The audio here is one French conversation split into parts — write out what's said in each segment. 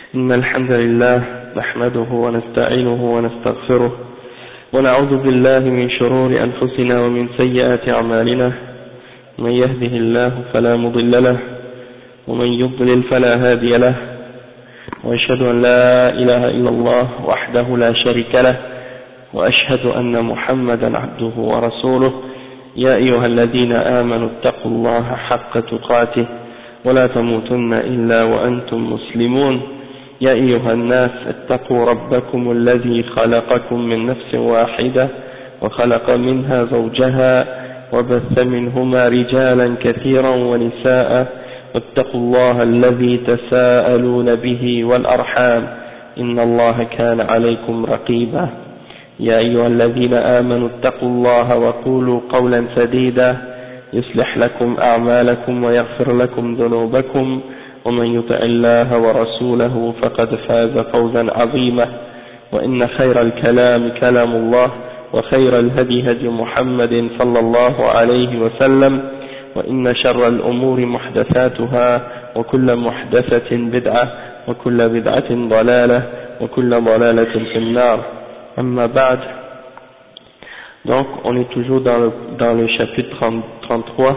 إن الحمد لله نحمده ونستعينه ونستغفره ونعوذ بالله من شرور أنفسنا ومن سيئات أعمالنا. من يهده الله فلا مضل له ومن يضلل فلا هادي له، وأشهد أن لا إله إلا الله وحده لا شريك له، وأشهد أن محمدا عبده ورسوله. يا أيها الذين آمنوا اتقوا الله حق تقاته ولا تموتن إلا وأنتم مسلمون. يا أيها الناس اتقوا ربكم الذي خلقكم من نفس واحدة وخلق منها زوجها وبث منهما رجالا كثيرا ونساء، واتقوا الله الذي تساءلون به والأرحام إن الله كان عليكم رقيبا. يا أيها الذين آمنوا اتقوا الله وقولوا قولا سديدا يصلح لكم أعمالكم ويغفر لكم ذنوبكم، ومن يطع الله ورسوله فقد فاز فوزا عظيما. وإن خير الكلام كلام الله، وخير الهدي هدي محمد صلى الله عليه وسلم، وإن شر الأمور محدثاتها، وكل محدثة بدعة، وكل بدعة ضلالة، وكل ضلالة في النار. أما بعد. Donc on est toujours dans le chapitre 33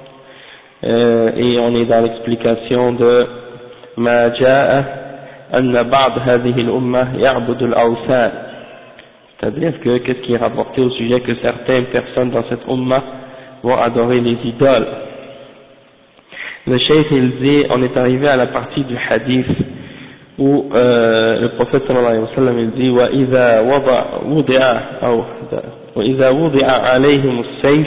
et on est dans l'explication de ما جاء أن بعض هذه الأمة يعبد الأوثان، c'est-à-dire que qu'est-ce qui est rapporté au sujet que certaines personnes dans cette umma vont adorer les idoles. Le cheikh il dit, on est arrivé à la partie du hadith où le prophète sallallahu alayhi wa sallam il dit وإذا وضع عليهم السيف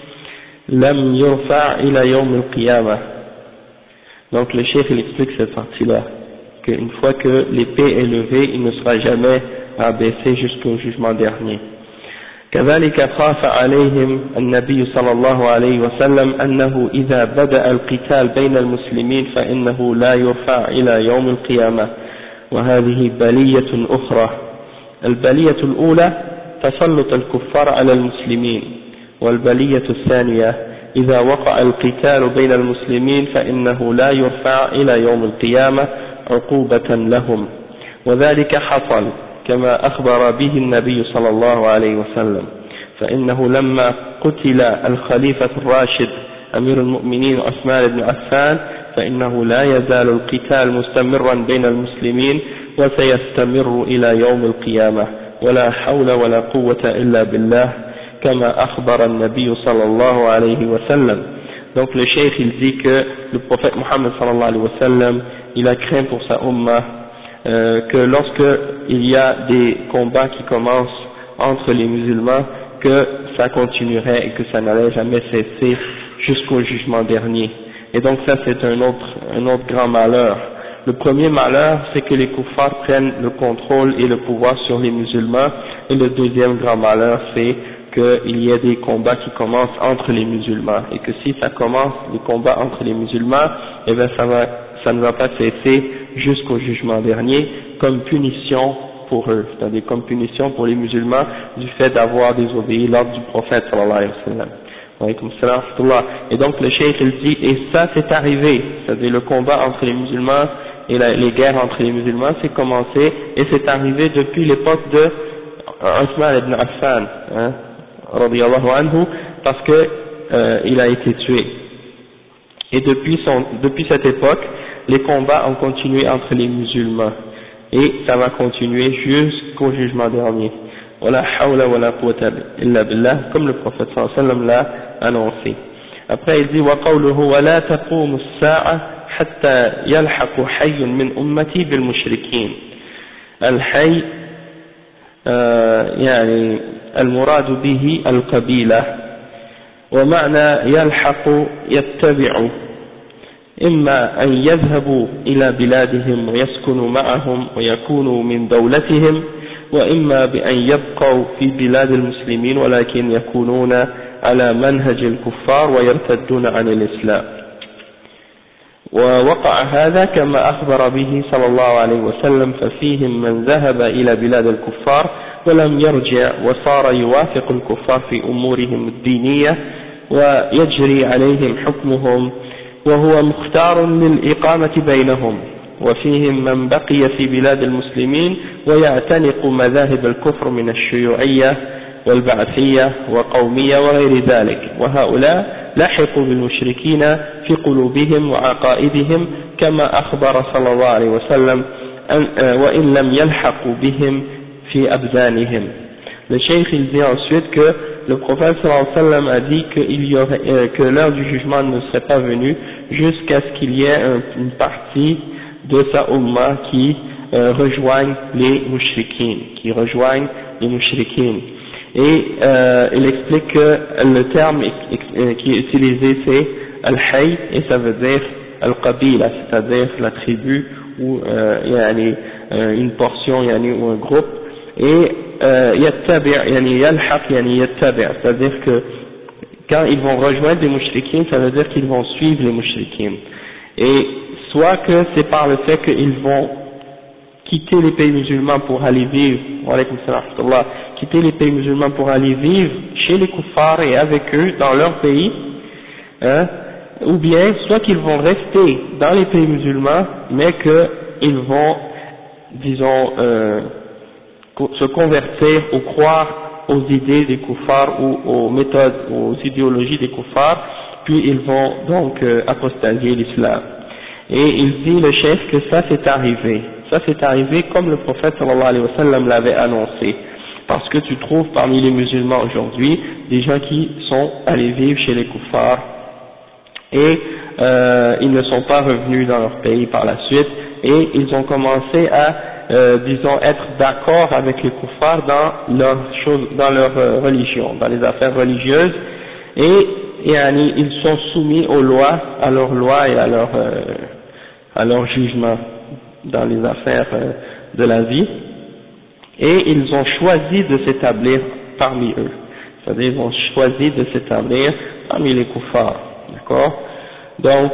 لم يرفع إلى يوم القيامة. Donc le cheikh il explique cette partie-là, qu'une fois que l'épée est levée, il ne sera jamais abaissé jusqu'au jugement dernier. كذلك خاف عليهم النبي صلى الله عليه وسلم أنه إذا بدأ القتال بين المسلمين فإنه لا يرفع إلى يوم القيامة، وهذه بلية أخرى. البلية الأولى تسلط الكفار على المسلمين، والبلية الثانية إذا وقع القتال بين المسلمين فإنه لا يرفع إلى يوم القيامة عقوبة لهم، وذلك حصل كما أخبر به النبي صلى الله عليه وسلم. فإنه لما قتل الخليفة الراشد أمير المؤمنين عثمان بن عفان فإنه لا يزال القتال مستمرا بين المسلمين وسيستمر إلى يوم القيامة، ولا حول ولا قوة إلا بالله كما أخبر النبي صلى الله عليه وسلم. Donc le cheikh il dit que le prophète Mohammed sallallahu alayhi wa sallam il a craint pour sa umma que lorsque il y a des combats qui commencent entre les musulmans, que ça continuerait et que ça n'allait jamais cesser jusqu'au jugement dernier. Et donc ça c'est un autre grand malheur. Le premier malheur, c'est que les kuffars prennent le contrôle et le pouvoir sur les musulmans, et le deuxième grand malheur, c'est qu'il y ait des combats qui commencent entre les musulmans, et que si ça commence, les combats entre les musulmans, eh bien ça ne va pas cesser jusqu'au jugement dernier, comme punition pour eux, c'est-à-dire comme punition pour les musulmans du fait d'avoir désobéi l'ordre du prophète sallallahu alayhi wa sallam. Et donc le cheikh il dit, et ça c'est arrivé, c'est-à-dire le combat entre les musulmans et les guerres entre les musulmans c'est commencé, et c'est arrivé depuis l'époque de Uthman ibn Affan, radiyallahu anhu, parce que il a été tué. Et depuis cette époque, les combats ont continué entre les musulmans, et ça va continuer jusqu'au jugement dernier. Wala hawla wala quwwata illa billah, comme le prophète sallallahu alayhi wa sallam l'a annoncé. Après il dit wa qawluhu wa la taqumu as-sa'a hatta yalhaqu hayyun min ummati bil mushrikin. Al-hayy يعني المراد به القبيلة، ومعنى يلحق يتبع، إما أن يذهبوا إلى بلادهم ويسكنوا معهم ويكونوا من دولتهم، وإما بأن يبقوا في بلاد المسلمين ولكن يكونون على منهج الكفار ويرتدون عن الإسلام. ووقع هذا كما أخبر به صلى الله عليه وسلم، ففيهم من ذهب إلى بلاد الكفار ولم يرجع وصار يوافق الكفار في أمورهم الدينية ويجري عليهم حكمهم وهو مختار للإقامة بينهم، وفيهم من بقي في بلاد المسلمين ويعتنق مذاهب الكفر من الشيوعية والبعثية وقومية وغير ذلك، وهؤلاء لحقوا بالمشركين في قلوبهم وعقائدهم كما أخبر صلى الله عليه وسلم وإن لم يلحقوا بهم في أبدانهم. Le cheikh il dit ensuite que le prophète sallallahu alayhi wa sallam a dit que l'heure du jugement ne serait pas venue jusqu'à ce qu'il y ait une partie de sa umma qui rejoigne les mushrikines, et il explique que le terme qui est utilisé c'est al-hay, et ça veut dire al-qabila, c'est-à-dire la tribu ou une portion ou un groupe, et yalhaq yattabi', c'est-à-dire que quand ils vont rejoindre les mushrikines, ça veut dire qu'ils vont suivre les mushrikines, et soit que c'est par le fait qu'ils vont quitter les pays musulmans pour aller vivre, quitter les pays musulmans pour aller vivre chez les kuffars et avec eux dans leur pays, ou bien soit qu'ils vont rester dans les pays musulmans mais qu'ils vont, disons, se convertir ou croire aux idées des kuffars ou aux méthodes, aux idéologies des kuffars, puis ils vont donc apostasier l'islam. Et il dit le chef que ça c'est arrivé comme le prophète sallallahu alayhi wa sallam l'avait annoncé, parce que tu trouves parmi les musulmans aujourd'hui des gens qui sont allés vivre chez les kuffars et ils ne sont pas revenus dans leur pays par la suite, et ils ont commencé à disons être d'accord avec les kuffars dans leur religion, dans les affaires religieuses, et ils sont soumis aux lois, à leurs lois et à leur jugement dans les affaires de la vie, et ils ont choisi de s'établir parmi eux, c'est-à-dire ils ont choisi de s'établir parmi les kuffars, d'accord. Donc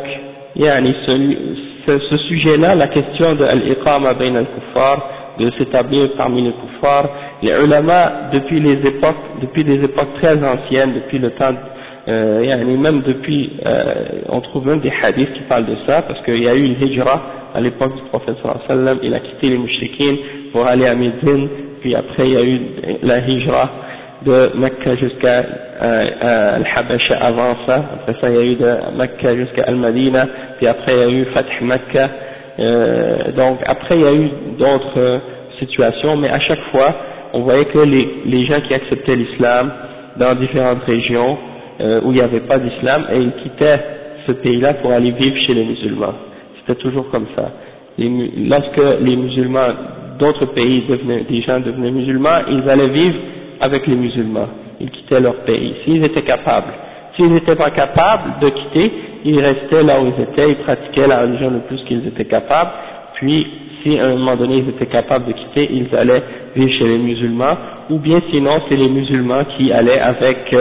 ce sujet-là, la question de al-iqama bayn al-kuffar, de s'établir parmi les kuffars, les ulama depuis des époques très anciennes, depuis le temps même depuis on trouve même des hadiths qui parlent de ça, parce qu'il y a eu une hijra à l'époque du prophète sallallahu alayhi wa sallam, il a quitté les mushrikines pour aller à Médine, puis après il y a eu la hijra de Mecca jusqu'à Al-Habasha avant ça, après ça il y a eu de Mecca jusqu'à Al-Madina, puis après il y a eu Fath Mecca, donc après il y a eu d'autres situations, mais à chaque fois on voyait que les gens qui acceptaient l'islam dans différentes régions où il n'y avait pas d'islam, et ils quittaient ce pays-là pour aller vivre chez les musulmans. C'était toujours comme ça. Lorsque les musulmans d'autres pays des gens devenaient musulmans, ils allaient vivre avec les musulmans. Ils quittaient leur pays, s'ils étaient capables. S'ils n'étaient pas capables de quitter, ils restaient là où ils étaient, ils pratiquaient la religion le plus qu'ils étaient capables, puis si à un moment donné ils étaient capables de quitter, ils allaient vivre chez les musulmans, ou bien sinon c'est les musulmans qui allaient avec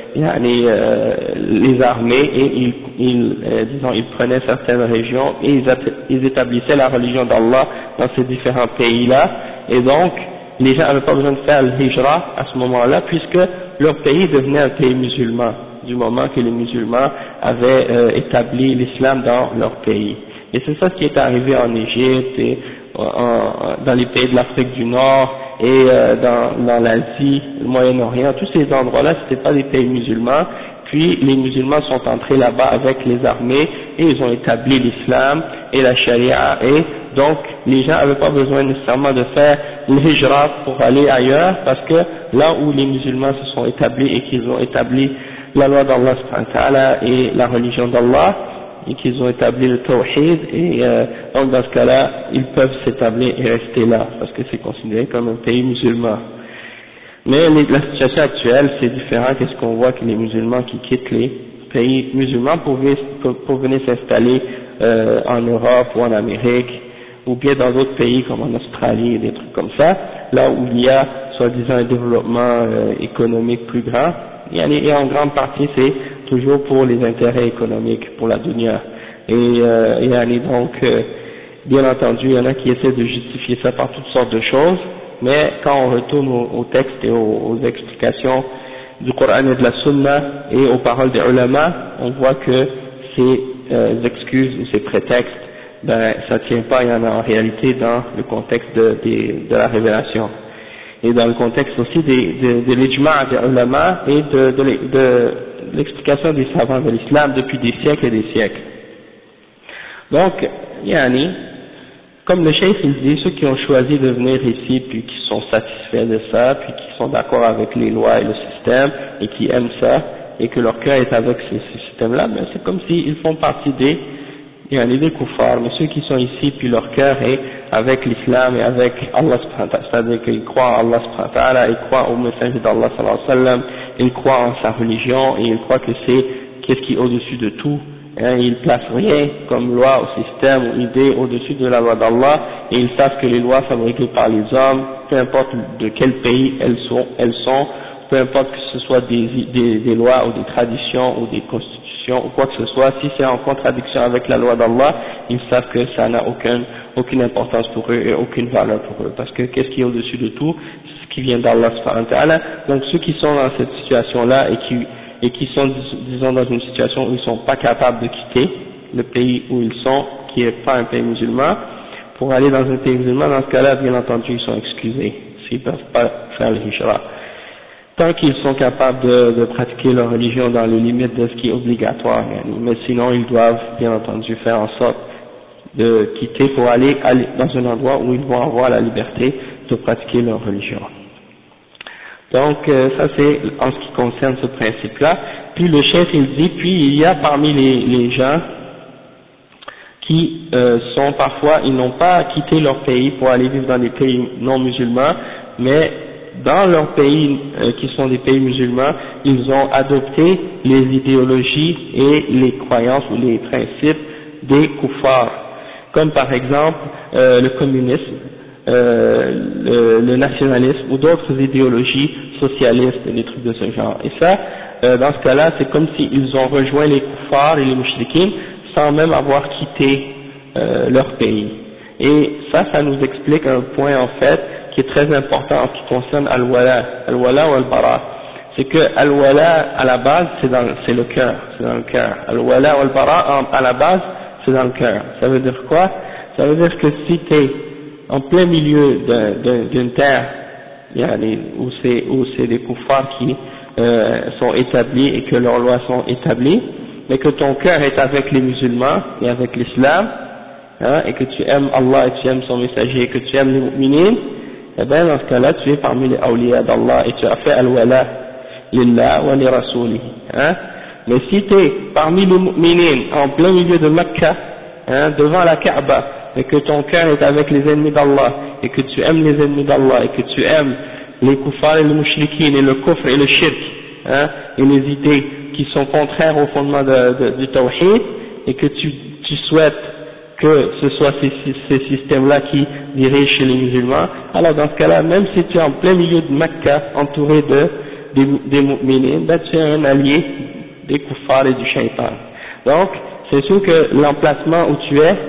les armées, et ils prenaient certaines régions et ils établissaient la religion d'Allah dans ces différents pays-là, et donc les gens n'avaient pas besoin de faire le hijra à ce moment-là, puisque leur pays devenait un pays musulman, du moment que les musulmans avaient établi l'islam dans leur pays. Et c'est ça ce qui est arrivé en Égypte, et dans les pays de l'Afrique du Nord, et dans l'Asie, le Moyen-Orient, tous ces endroits-là, c'était pas des pays musulmans, puis les musulmans sont entrés là-bas avec les armées, et ils ont établi l'islam et la charia, et donc les gens n'avaient pas besoin nécessairement de faire le hijra pour aller ailleurs, parce que là où les musulmans se sont établis et qu'ils ont établi la loi d'Allah subhanahu wa ta'ala et la religion d'Allah, et qu'ils ont établi le tawhid, et donc dans ce cas-là, ils peuvent s'établir et rester là, parce que c'est considéré comme un pays musulman. Mais la situation actuelle, c'est différent. Qu'est-ce qu'on voit que les musulmans qui quittent les pays musulmans pour venir s'installer en Europe ou en Amérique, ou bien dans d'autres pays comme en Australie, des trucs comme ça, là où il y a soi-disant un développement économique plus grand, et en grande partie c'est toujours pour les intérêts économiques, pour la dunya. Et donc, bien entendu, il y en a qui essaient de justifier ça par toutes sortes de choses, mais quand on retourne au texte et aux explications du Coran et de la Sunna et aux paroles des ulama, on voit que ces excuses ou ces prétextes ben ça tient pas, il y en a en réalité dans le contexte de la révélation. Et dans le contexte aussi de l'ijma' des ulama et de l'explication des savants de l'islam depuis des siècles et des siècles. Donc, yani, comme le cheikh il dit, ceux qui ont choisi de venir ici, puis qui sont satisfaits de ça, puis qui sont d'accord avec les lois et le système, et qui aiment ça, et que leur cœur est avec ce système-là, ben c'est comme s'ils font partie des kuffars, mais ceux qui sont ici, puis leur cœur est avec l'islam et avec Allah subhanahu wa ta'ala, c'est-à-dire qu'ils croient en Allah subhanahu wa ta'ala, ils croient au messager d'Allah sallallahu alayhi wa sallam, ils croient en sa religion, et ils croient que c'est qu'est-ce qui est au-dessus de tout, hein, ils placent rien comme loi ou système ou idée au-dessus de la loi d'Allah, et ils savent que les lois fabriquées par les hommes, peu importe de quel pays elles sont, peu importe que ce soit des lois ou des traditions ou des constitutions ou quoi que ce soit, si c'est en contradiction avec la loi d'Allah, ils savent que ça n'a aucune importance pour eux et aucune valeur pour eux, parce que qu'est-ce qui est au-dessus de tout, c'est ce qui vient d'Allah subhanahu wa ta'ala. Donc ceux qui sont dans cette situation-là et qui sont, disons, dans une situation où ils ne sont pas capables de quitter le pays où ils sont, qui n'est pas un pays musulman, pour aller dans un pays musulman, dans ce cas-là, bien entendu, ils sont excusés, s'ils ne peuvent pas faire le hijra. Tant qu'ils sont capables de pratiquer leur religion dans les limites de ce qui est obligatoire, mais sinon ils doivent bien entendu faire en sorte de quitter pour aller dans un endroit où ils vont avoir la liberté de pratiquer leur religion. Donc ça c'est en ce qui concerne ce principe-là. Puis le chef il dit, puis il y a parmi les gens qui sont parfois, ils n'ont pas quitté leur pays pour aller vivre dans des pays non musulmans, mais dans leurs pays qui sont des pays musulmans, ils ont adopté les idéologies et les croyances ou les principes des kuffars, comme par exemple le communisme, le nationalisme ou d'autres idéologies socialistes, des trucs de ce genre. Et ça, dans ce cas-là, c'est comme s'ils ont rejoint les kuffars et les mushrikines sans même avoir quitté leur pays. Et ça nous explique un point en fait qui est très important en ce qui concerne al-wala ou al-bara. C'est que al-wala à la base c'est le cœur, c'est dans le cœur. Al-wala ou al-bara à la base c'est dans le cœur. Ça veut dire quoi? Ça veut dire que si tu es en plein milieu d'une terre où c'est des kuffars qui sont établis et que leurs lois sont établies, mais que ton cœur est avec les musulmans et avec l'islam, hein, et que tu aimes Allah et tu aimes son messager et que tu aimes les mu'minines, eh bien dans ce cas-là tu es parmi les awliya d'Allah et tu as fait al-wala lillah wa li rasulihi, hein. Mais si tu es parmi les mu'minines en plein milieu de Mecca, hein, devant la Kaaba, et que ton cœur est avec les ennemis d'Allah et que tu aimes les ennemis d'Allah et que tu aimes les kuffars et les mushrikines et le kufr et le shirk, hein, et les idées qui sont contraires au fondement du tawhid, et que tu souhaites que ce soit ces systèmes-là qui dirigent chez les musulmans, alors dans ce cas-là, même si tu es en plein milieu de Mecca, entouré des mu'minines, ben tu es un allié des kuffars et du shaitan. Donc, c'est sûr que l'emplacement où tu es,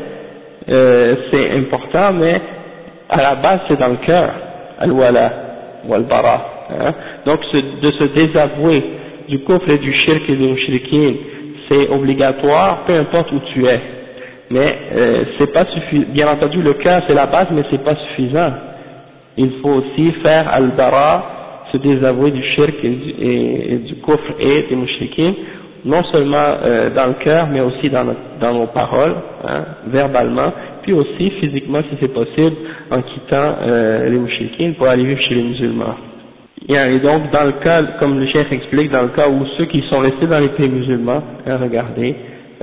c'est important, mais à la base c'est dans le cœur, al-wala ou al-bara, hein. Donc de se désavouer du kufr et du shirk et du mushrikin, c'est obligatoire, peu importe où tu es. Mais c'est pas suffisant. Bien entendu, le cœur c'est la base, mais c'est pas suffisant. Il faut aussi faire al-bara, se désavouer du shirk et du kufr et des mushrikin, non seulement dans le cœur, mais aussi dans nos paroles, hein, verbalement, puis aussi physiquement si c'est possible, en quittant les mushrikin pour aller vivre chez les musulmans. Et donc dans le cas, comme le cheikh explique, dans le cas où ceux qui sont restés dans les pays musulmans, hein, regardez,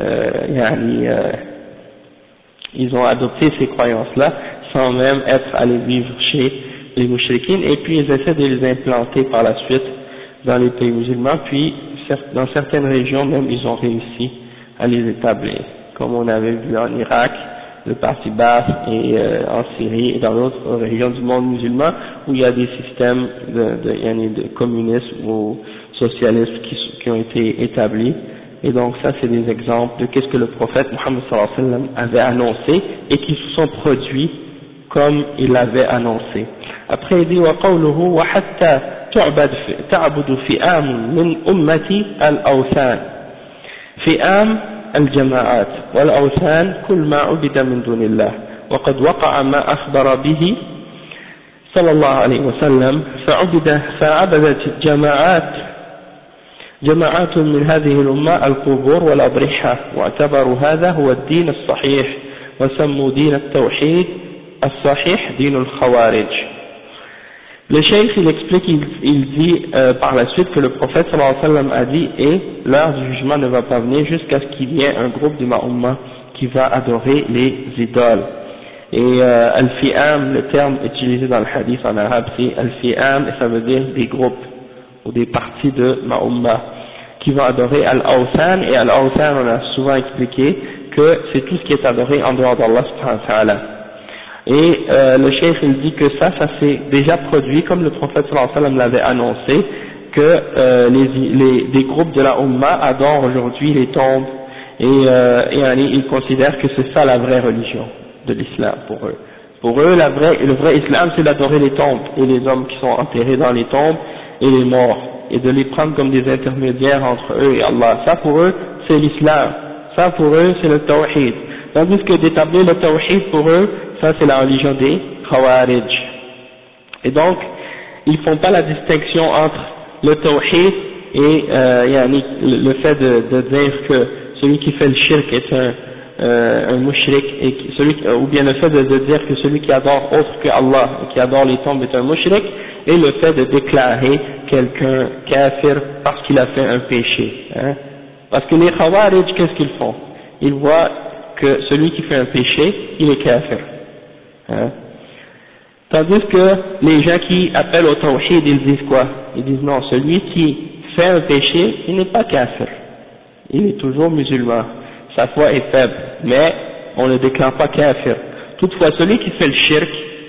ils ont adopté ces croyances-là sans même être allés vivre chez les mushrikin, et puis ils essaient de les implanter par la suite dans les pays musulmans, puis dans certaines régions même ils ont réussi à les établir, comme on avait vu en Irak, le parti Baas, et en Syrie et dans d'autres régions du monde musulman où il y a des systèmes de communisme ou socialisme qui ont été établis. Et donc ça c'est des exemples de qu'est-ce que le prophète Muhammad sallallahu alayhi wa sallam avait annoncé et qui se sont produits comme il l'avait annoncé. Après il dit wa qawluhu wa hatta ta'budu fi'am min ummati al-awthan. Fi'am الجماعات والأوثان كل ما عبد من دون الله وقد وقع ما أخبر به صلى الله عليه وسلم فعبدت جماعات من هذه الأمة القبور والأضرحة واعتبروا هذا هو الدين الصحيح وسموا دين التوحيد الصحيح دين الخوارج. Le cheikh il explique, il dit par la suite que le prophète sallallahu alayhi wa sallam a dit et l'heure du jugement ne va pas venir jusqu'à ce qu'il y ait un groupe de ma umma qui va adorer les idoles. Et al-fi'am, le terme utilisé dans le hadith en arabe, c'est al-fi'am et ça veut dire des groupes ou des parties de ma umma qui vont adorer al-awthan, et al-awthan on a souvent expliqué que c'est tout ce qui est adoré en dehors d'Allah subhanahu wa ta'ala. Et le cheikh il dit que ça s'est déjà produit comme le prophète sallallahu alayhi wa sallam l'avait annoncé, que des groupes de la umma adorent aujourd'hui les tombes et ils considèrent que c'est ça la vraie religion de l'islam pour eux. Pour eux le vrai islam c'est d'adorer les tombes et les hommes qui sont enterrés dans les tombes et les morts et de les prendre comme des intermédiaires entre eux et Allah. Ça pour eux c'est l'islam, ça pour eux c'est le tawhid. Tandis que d'établir le tawhid pour eux, ça c'est la religion des Khawarij. Et donc, ils font pas la distinction entre le tawhid et le fait de dire que celui qui fait le shirk est un mushrik, ou bien le fait de dire que celui qui adore autre que Allah et qui adore les tombes est un mushrik, et le fait de déclarer quelqu'un kafir parce qu'il a fait un péché. Hein. Parce que les Khawarij, qu'est-ce qu'ils font? Ils voient que celui qui fait un péché, il est kafir. Hein. Tandis que les gens qui appellent au tawhid, ils disent quoi? Ils disent non, celui qui fait un péché, il n'est pas kafir, il est toujours musulman, sa foi est faible, mais on ne le déclare pas kafir. Toutefois, celui qui fait le shirk,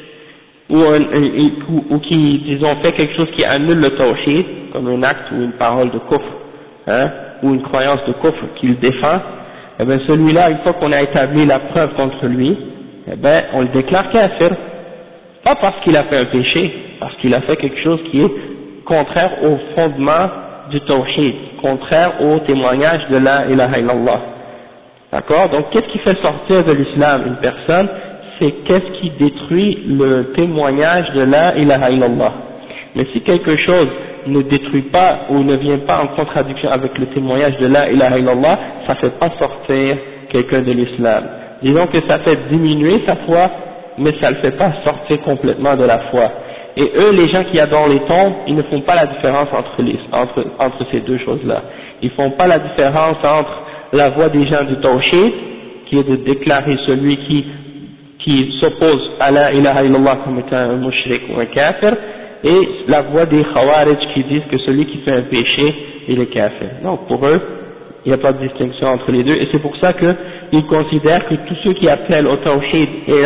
ou qui, disons, fait quelque chose qui annule le tawhid, comme un acte ou une parole de kufr, hein, ou une croyance de kufr qu'il défend, eh bien celui-là, une fois qu'on a établi la preuve contre lui, eh bien on le déclare kafir, pas parce qu'il a fait un péché, parce qu'il a fait quelque chose qui est contraire au fondement du tawhid, contraire au témoignage de la ilaha illallah. D'accord? Donc qu'est-ce qui fait sortir de l'islam une personne? C'est qu'est-ce qui détruit le témoignage de la ilaha illallah. Mais si quelque chose ne détruit pas ou ne vient pas en contradiction avec le témoignage de la ilaha illallah, ça ne fait pas sortir quelqu'un de l'islam. Disons que ça fait diminuer sa foi, mais ça ne le fait pas sortir complètement de la foi. Et eux, les gens qui adorent les tombes, ils ne font pas la différence entre ces deux choses-là. Ils ne font pas la différence entre la voie des gens du tawhid, qui est de déclarer celui qui s'oppose à la ilaha illallah comme étant un mushrik ou un kafir, et la voie des Khawarij qui disent que celui qui fait un péché, il est kafir. Donc pour eux, il n'y a pas de distinction entre les deux, et c'est pour ça qu'ils considèrent que tous ceux qui appellent au tawhid et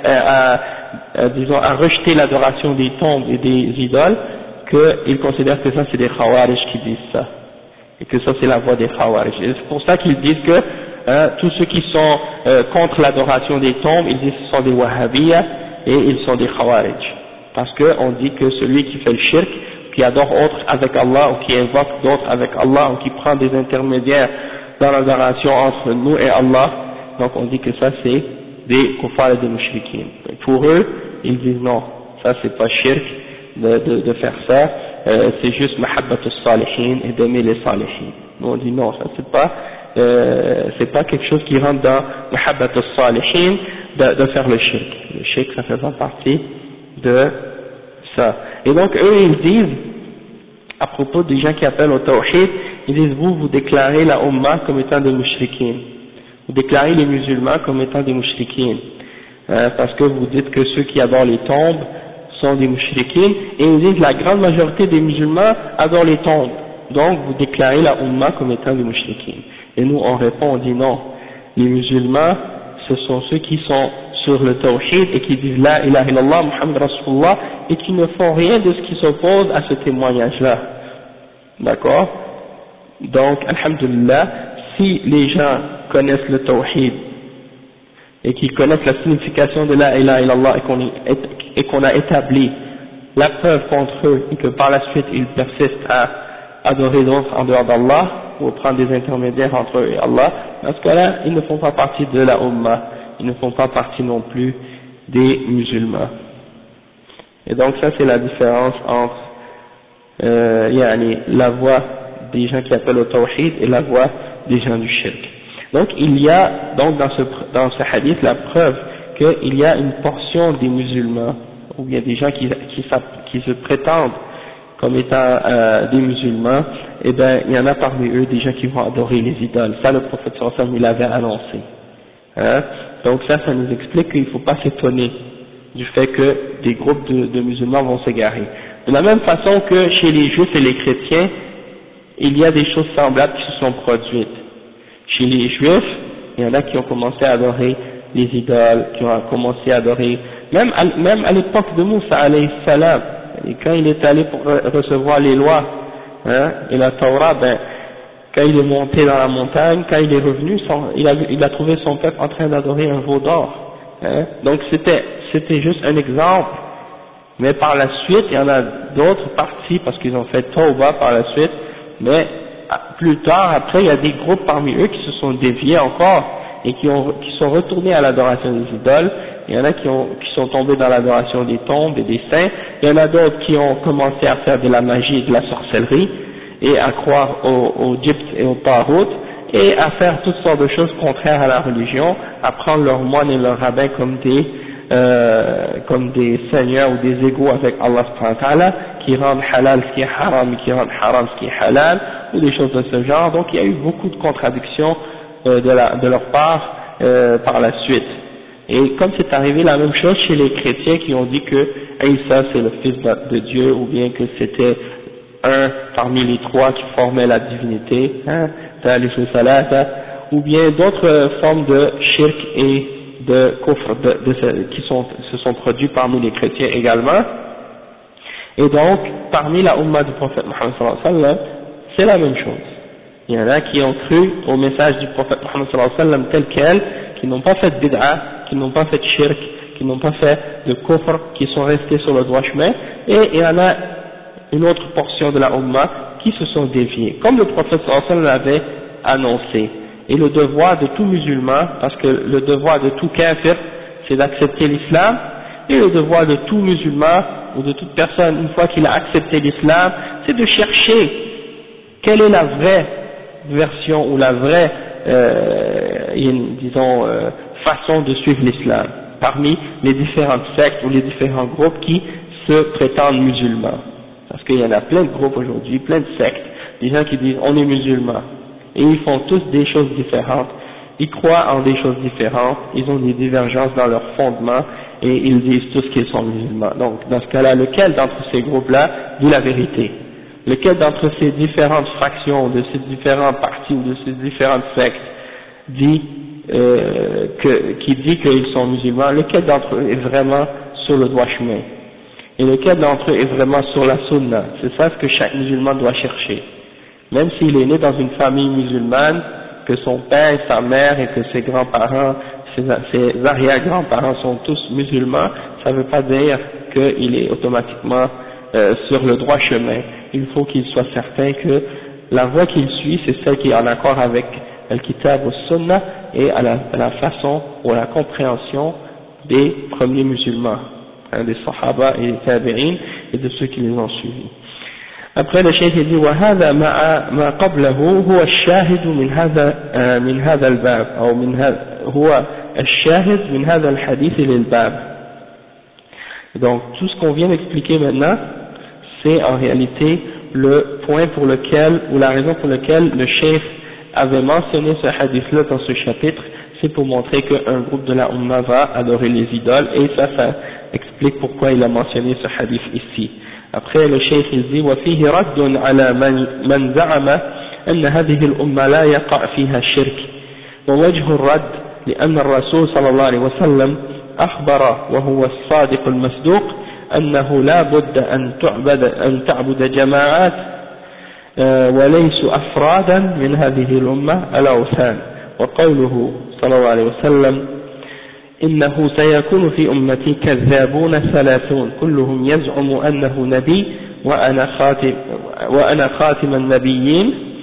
à rejeter l'adoration des tombes et des idoles, qu'ils considèrent que ça c'est des Khawarij qui disent ça, et que ça c'est la voie des Khawarij. Et c'est pour ça qu'ils disent que tous ceux qui sont contre l'adoration des tombes, ils disent que ce sont des Wahhabiyya et ils sont des Khawarij. Parce qu'on dit que celui qui fait le shirk, qui adore autre avec Allah, ou qui invoque d'autres avec Allah, ou qui prend des intermédiaires dans l'adoration entre nous et Allah, donc on dit que ça c'est des kuffar et des mushrikin. Pour eux, ils disent non, ça c'est pas shirk de faire ça, c'est juste mahabbatus salihin et d'aimer les salihin. Nous on dit non, ça c'est pas quelque chose qui rentre dans mahabbatus salihin de faire le shirk. Le shirk ça fait pas partie de ça. Et donc eux ils disent, à propos des gens qui appellent au tawhid, ils disent vous déclarez la umma comme étant des mushrikin, vous déclarez les musulmans comme étant des mushrikin, parce que vous dites que ceux qui adorent les tombes sont des mushrikin, et ils disent la grande majorité des musulmans adorent les tombes, donc vous déclarez la umma comme étant des mushrikin. Et nous on répond, on dit non, les musulmans ce sont ceux qui sont sur le tawhid et qui disent la ilaha illallah Muhammad Rasulullah et qui ne font rien de ce qui s'oppose à ce témoignage-là. D'accord? Donc, alhamdulillah, si les gens connaissent le tawhid et qu'ils connaissent la signification de la ilaha illallah et qu'on a établi la preuve contre eux et que par la suite ils persistent à adorer d'autres en dehors d'Allah, ou prendre des intermédiaires entre eux et Allah, dans ce cas-là, ils ne font pas partie de la Ummah, ils ne font pas partie non plus des musulmans. Et donc ça c'est la différence entre la voie des gens qui appellent au tawhid et la voie des gens du shirk. Donc il y a donc dans ce hadith la preuve qu'il y a une portion des musulmans, ou bien des gens qui se prétendent comme étant des musulmans, et ben il y en a parmi eux des gens qui vont adorer les idoles. Ça le prophète sallallahu alayhi wa sallam il l'avait annoncé. Hein? Donc ça nous explique qu'il ne faut pas s'étonner du fait que des groupes de musulmans vont s'égarer. De la même façon que chez les juifs et les chrétiens, il y a des choses semblables qui se sont produites. Chez les juifs, il y en a qui ont commencé à adorer les idoles, qui ont commencé à adorer, même à l'époque de Moussa alayhi salam, et quand il est allé pour recevoir les lois, hein, et la Torah, ben, quand il est monté dans la montagne, quand il est revenu, il a trouvé son peuple en train d'adorer un veau d'or. Hein. Donc c'était juste un exemple, mais par la suite, il y en a d'autres parties, parce qu'ils ont fait Tawbah par la suite, mais plus tard, après, il y a des groupes parmi eux qui se sont déviés encore, et qui sont retournés à l'adoration des idoles. Il y en a qui sont tombés dans l'adoration des tombes et des saints, il y en a d'autres qui ont commencé à faire de la magie et de la sorcellerie, et à croire au Gypte et au Tarot, et à faire toutes sortes de choses contraires à la religion, à prendre leurs moines et leurs rabbins comme des seigneurs ou des égaux avec Allah subhanahu wa ta'ala, qui rendent halal ce qui est haram et qui rendent haram ce qui est halal, ou des choses de ce genre. Donc il y a eu beaucoup de contradictions de leur part par la suite. Et comme c'est arrivé la même chose chez les chrétiens qui ont dit que Isa c'est le fils de Dieu, ou bien que c'était un parmi les trois qui formait la divinité, hein, ou bien d'autres formes de shirk et de kufr qui se sont produits parmi les chrétiens également. Et donc, parmi la Ummah du prophète Mohammed sallallahu alayhi wa sallam, c'est la même chose. Il y en a qui ont cru au message du prophète Mohammed sallallahu alayhi wa sallam tel quel, qui n'ont pas fait de bid'a, qui n'ont pas fait de shirk, qui n'ont pas fait de kufr, qui sont restés sur le droit chemin, et il y en a une autre portion de la Ummah qui se sont déviés, comme le prophète sallallahu alayhi wa sallam l'avait annoncé. Et le devoir de tout musulman, parce que le devoir de tout kafir, c'est d'accepter l'islam, et le devoir de tout musulman, ou de toute personne, une fois qu'il a accepté l'islam, c'est de chercher quelle est la vraie version, ou la vraie, façon de suivre l'islam, parmi les différentes sectes, ou les différents groupes qui se prétendent musulmans. Parce qu'il y en a plein de groupes aujourd'hui, plein de sectes, des gens qui disent on est musulmans, et ils font tous des choses différentes, ils croient en des choses différentes, ils ont des divergences dans leurs fondements, et ils disent tous qu'ils sont musulmans. Donc dans ce cas-là, lequel d'entre ces groupes-là dit la vérité? Lequel d'entre ces différentes fractions, de ces différents partis ou de ces différentes sectes qui dit qu'ils sont musulmans? Lequel d'entre eux est vraiment sur le droit chemin? Et lequel d'entre eux est vraiment sur la sunna? C'est ça ce que chaque musulman doit chercher. Même s'il est né dans une famille musulmane, que son père et sa mère et que ses grands-parents, ses arrière-grands-parents sont tous musulmans, ça ne veut pas dire qu'il est automatiquement sur le droit chemin. Il faut qu'il soit certain que la voie qu'il suit, c'est celle qui est en accord avec Al-Kitab ou Sunnah et à la façon ou à la compréhension des premiers musulmans, hein, des Sahaba et des Tabi'in et de ceux qui les ont suivis. Après le cheikh dit وهذا ما قبله هو الشاهد من هذا الباب أو هو الشاهد من هذا الحديث للباب. Donc tout ce qu'on vient d'expliquer maintenant, c'est en réalité le point pour lequel, ou la raison pour laquelle le cheikh avait mentionné ce hadith-là dans ce chapitre, c'est pour montrer qu'un groupe de la Ummah va adorer les idoles, et ça explique pourquoi il a mentionné ce hadith ici. Après le cheikh il dit وفيه رد على من زعم أن هذه الأمة لا يقع فيها الشرك ووجه الرد لأن الرسول صلى الله عليه وسلم أخبر وهو الصادق المصدوق أنه لا بد أن تعبد جماعات وليسوا أفرادا من هذه الأمة الأوثان وقوله صلى الله عليه وسلم إنه سيكون في أمتي كذابون ثلاثون كلهم يزعم أنه نبي وأنا خاتم النبيين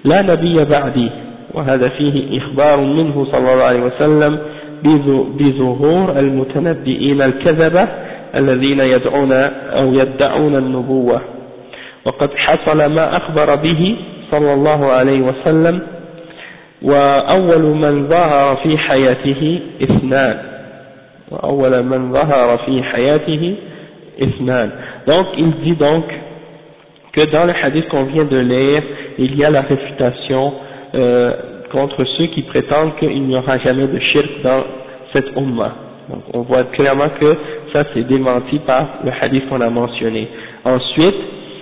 لا نبي بعدي وهذا فيه إخبار منه صلى الله عليه وسلم بظهور المتنبئين الكذبة الذين يدعون أو يدعون النبوة وقد حصل ما أخبر به صلى الله عليه وسلم وأول من ظهر في حياته اثنان donc il dit donc que dans le hadith qu'on vient de lire il y a la réfutation contre ceux qui prétendent qu'il n'y aura jamais de shirk dans cette ummah. Donc on voit clairement que ça c'est démenti par le hadith qu'on a mentionné. Ensuite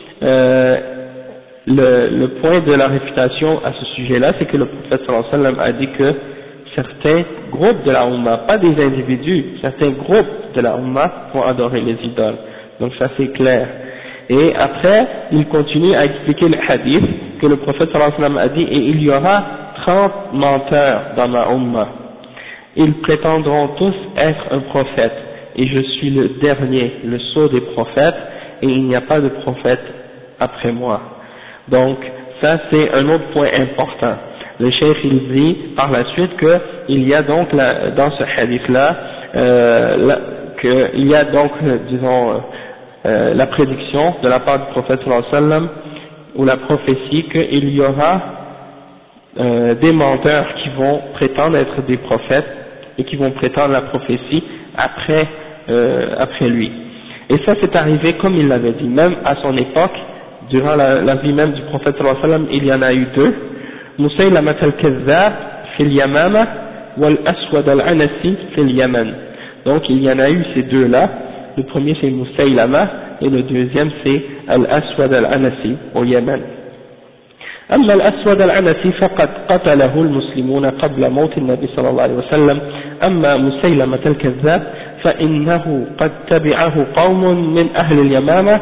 le point de la réfutation à ce sujet-là, c'est que le prophète sallallahu alayhi wa sallam a dit que certains groupes de la Ummah, pas des individus, certains groupes de la Ummah vont adorer les idoles. Donc ça c'est clair. Et après, il continue à expliquer le hadith que le prophète sallallahu alayhi wa sallam a dit, et il y aura 30 menteurs dans ma Ummah. Ils prétendront tous être un prophète, et je suis le dernier, le sceau des prophètes, et il n'y a pas de prophète après moi. Donc, ça c'est un autre point important. Le cheikh il dit par la suite qu'il y a donc dans ce hadith-là, qu'il y a donc, disons, la prédiction de la part du prophète sallallahu alayhi wa sallam, ou la prophétie qu'il y aura des menteurs qui vont prétendre être des prophètes et qui vont prétendre la prophétie après lui. Et ça c'est arrivé comme il l'avait dit, même à son époque. Durant la vie même du prophète sallallahu alayhi wa sallam, il y en a eu deux. Musaylama al-Kazzab fil Yamama wal Aswad al-Anasi fil Yaman. Donc il y en a eu ces deux-là. Le premier c'est Musaylama et le deuxième c'est al-Aswad al-Anasi au Yémen. أما الأسود العنسي فقد قتله المسلمون قبل موت النبي صلى الله عليه وسلم. أما مسيلمة الكذاب فإنه قد تبعه قوم من أهل اليمامة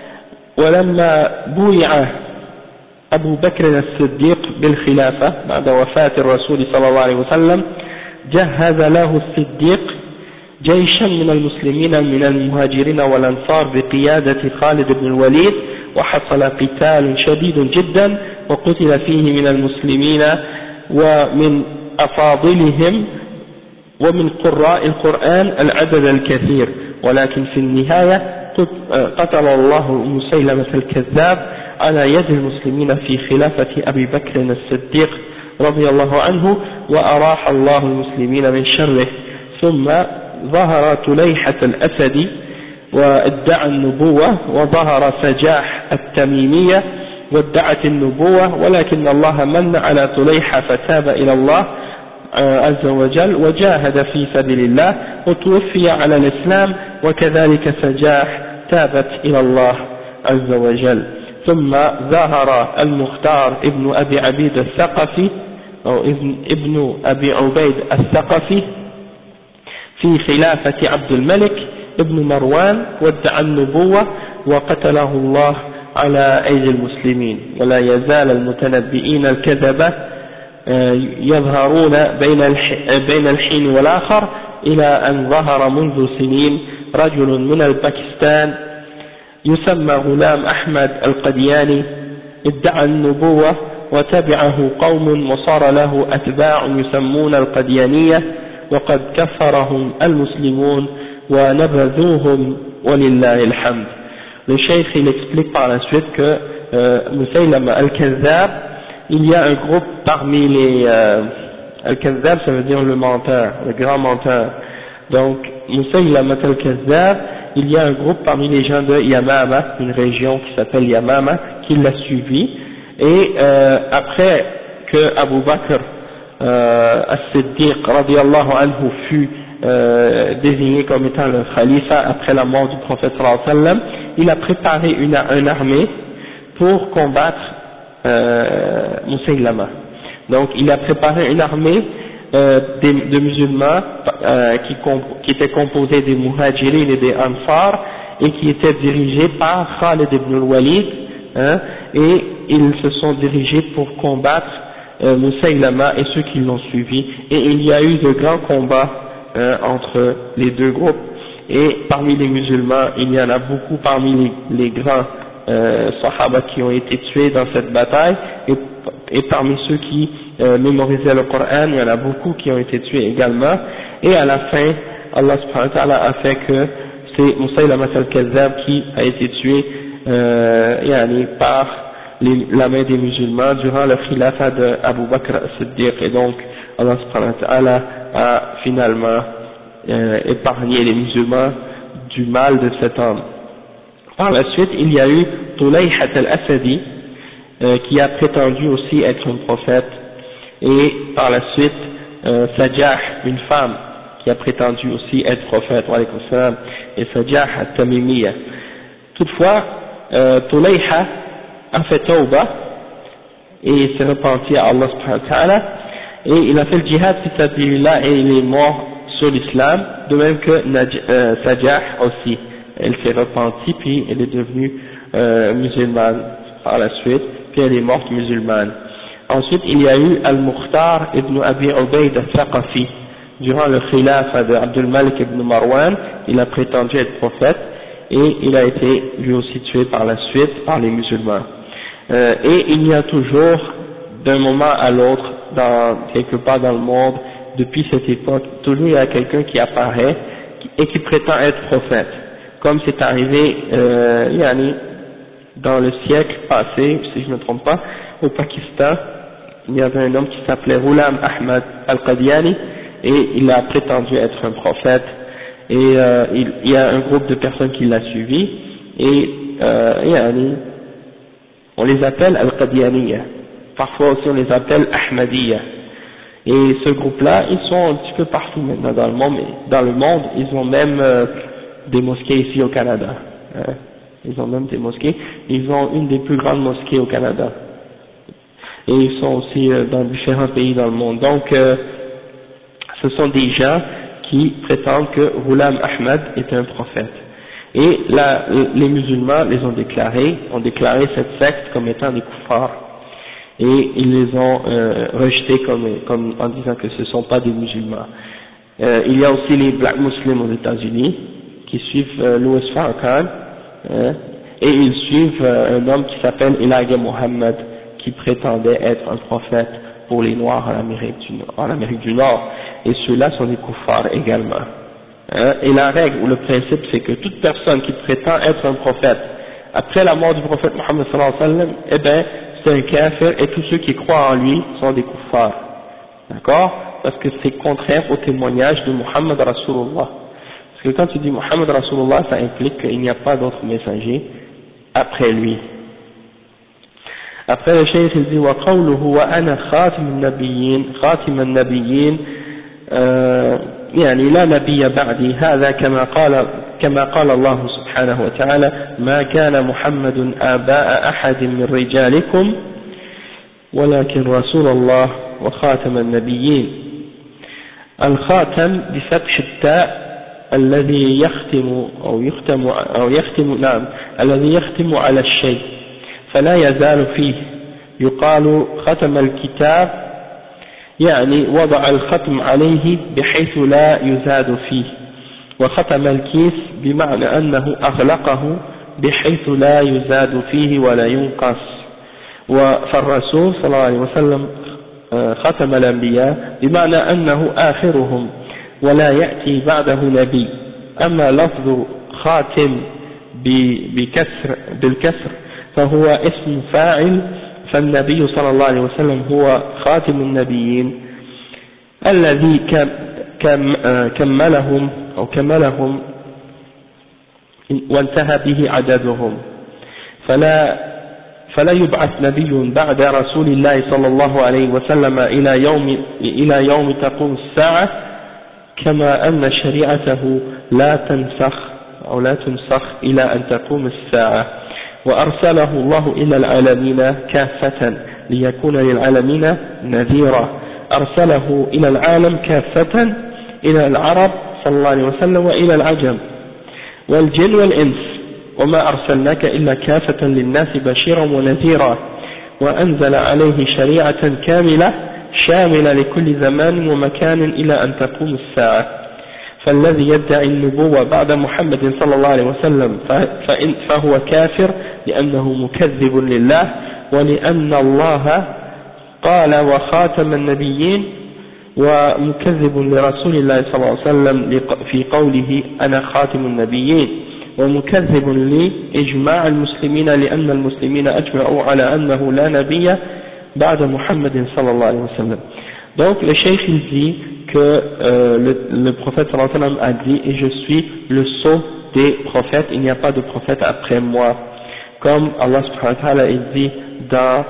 ولما بويع أبو بكر الصديق بالخلافة بعد وفاة الرسول صلى الله عليه وسلم جهز له الصديق جيشا من المسلمين من المهاجرين والأنصار بقيادة خالد بن الوليد وحصل قتال شديد جدا وقتل فيه من المسلمين ومن أفاضلهم ومن قراء القرآن العدد الكثير ولكن في النهاية قتل الله مسيلمة الكذاب على يد المسلمين في خلافة أبي بكر الصديق رضي الله عنه وأراح الله المسلمين من شره. ثم ظهر طليحة الأسدي وادعى النبوة وظهر سجاح التميمية وادعت النبوة ولكن الله من على طليحة فتاب إلى الله عز وجل وجاهد في سبيل الله وتوفي على الإسلام وكذلك سجاح تابت إلى الله عز وجل. ثم ظهر المختار ابن أبي عبيد الثقفي أو ابن أبي عبيد الثقفي في خلافة عبد الملك ابن مروان وادعى النبوة وقتله الله على أيدي المسلمين. ولا يزال المتنبئين الكذبة يظهرون بين الحين والآخر إلى أن ظهر منذ سنين رجل من الباكستان يسمى غلام أحمد القدياني ادعى النبوة وتبعه قوم وصار له أتباع يسمون القديانية وقد كفرهم المسلمون ونبذوهم ولله الحمد. Le cheikh il explique par la suite que Musaylama al-Kazzab, il y a un groupe parmi les al-Kazzab ça veut dire le menteur, le grand menteur. Donc Musaylama al-Kazzab, il y a un groupe parmi les gens de Yamama, une région qui s'appelle Yamama, qui l'a suivi, et après que Abu Bakr as-Siddiq radiyallahu anhu fut désigné comme étant le khalifa après la mort du prophète sallallahu alayhi wa sallam, il a préparé une armée pour combattre Musaylama. Donc il a préparé une armée de musulmans qui était composée des muhajirin et des ansar et qui était dirigée par Khalid ibn al-Walid, et ils se sont dirigés pour combattre Musaylama et ceux qui l'ont suivi, et il y a eu de grands combats entre les deux groupes, et parmi les musulmans il y en a beaucoup parmi les grands sahaba qui ont été tués dans cette bataille, et et parmi ceux qui mémorisaient le Coran, il y en a beaucoup qui ont été tués également, et à la fin, Allah subhanahu wa ta'ala a fait que c'est Musaylama al-Kazzab qui a été tué par la main des musulmans durant le khilafat de Abu Bakr as-Siddiq, et donc Allah subhanahu wa ta'ala a finalement épargné les musulmans du mal de cet homme. Par la suite, il y a eu Tulayhat al-Asadi qui a prétendu aussi être un prophète, et par la suite Sajah, une femme qui a prétendu aussi être prophète, wa alaykum salam, et Sajah al-Tamimiyya. Toutefois, Tulayha a fait tawbah et s'est repenti à Allah subhanahu wa ta'ala, et il a fait le djihad fi sabilillah et il est mort sur l'islam, de même que Sajah aussi. Elle s'est repentie puis elle est devenue musulmane par la suite, puis elle est morte musulmane. Ensuite, il y a eu Al-Mukhtar ibn Abi Ubayd al-Thaqafi. Durant le khilafat de Abdul Malik ibn Marwan, il a prétendu être prophète, et il a été lui aussi tué par la suite par les musulmans. Et il y a toujours, d'un moment à l'autre, quelque part dans le monde, depuis cette époque, toujours il y a quelqu'un qui apparaît et qui prétend être prophète. Comme c'est arrivé dans le siècle passé, si je ne me trompe pas, au Pakistan, il y avait un homme qui s'appelait Ghulam Ahmad al-Qadiani, et il a prétendu être un prophète, et il y a un groupe de personnes qui l'a suivi, et on les appelle al-Qadianiyya, parfois aussi on les appelle Ahmadiyya, et ce groupe-là, ils sont un petit peu partout maintenant dans le monde, ils ont même des mosquées ici au Canada, ils ont même des mosquées, ils ont une des plus grandes mosquées au Canada, et ils sont aussi dans différents pays dans le monde. Donc ce sont des gens qui prétendent que Ghulam Ahmad est un prophète, et les musulmans les ont déclaré cette secte comme étant des kuffars, et ils les ont rejetés comme en disant que ce ne sont pas des musulmans. Il y a aussi les Black Muslims aux États-Unis qui suivent Louis Farrakhan, et ils suivent un homme qui s'appelle Elijah Muhammad, qui prétendait être un prophète pour les Noirs en Amérique du Nord, et ceux-là sont des kuffars également. Et la règle ou le principe, c'est que toute personne qui prétend être un prophète après la mort du prophète Muhammad sallallahu alayhi wa sallam, eh bien c'est un kafir, et tous ceux qui croient en lui sont des kuffars. D'accord? Parce que c'est contraire au témoignage de Muhammad Rasulullah. Parce que quand tu dis Muhammad Rasulullah, ça implique qu'il n'y a pas d'autre messager après lui. Après le cheikh il dit وقوله وأنا خاتم النبيين يعني لا نبي بعدي هذا كما قال الله سبحانه وتعالى ما كان محمد آباء أحد من رجالكم ولكن رسول الله وخاتم النبيين. الخاتم بفتح التاء الذي الذي يختم على الشيء فلا يزال فيه، يقال ختم الكتاب يعني وضع الختم عليه بحيث لا يزاد فيه، وختم الكيس بمعنى أنه أغلقه بحيث لا يزاد فيه ولا ينقص. فالرسول صلى الله عليه وسلم ختم الأنبياء بمعنى أنه آخرهم ولا يأتي بعده نبي. أما لفظ خاتم بالكسر فهو اسم فاعل، فالنبي صلى الله عليه وسلم هو خاتم النبيين الذي كملهم وانتهى به عددهم، فلا يبعث نبي بعد رسول الله صلى الله عليه وسلم إلى يوم تقوم الساعة، كما أن شريعته لا تنسخ إلى أن تقوم الساعة. وأرسله الله إلى العالمين كافة ليكون للعالمين نذيرا. أرسله إلى العالم كافة، إلى العرب صلى الله عليه وسلم وإلى العجم والجن والإنس، وما أرسلناك إلا كافة للناس بشيرا ونذيرا. وأنزل عليه شريعة كاملة شاملة لكل زمان ومكان إلى أن تقوم الساعة. فالذي يدعي النبوة بعد محمد صلى الله عليه وسلم فهو كافر، لأنه مكذب لله، ولأن الله قال وخاتم النبيين ومكذب لرسول الله صلى الله عليه وسلم في قوله أنا خاتم النبيين ومكذب لإجماع المسلمين لأن المسلمين أجمعوا على أنه لا نبي بعد محمد صلى الله عليه وسلم. Donc le cheikh il dit que le prophète sallallahu alayhi wa sallam a dit et je suis le sceau des prophètes, il n'y a pas de prophète après moi, comme Allah subhanahu wa ta'ala il dit dans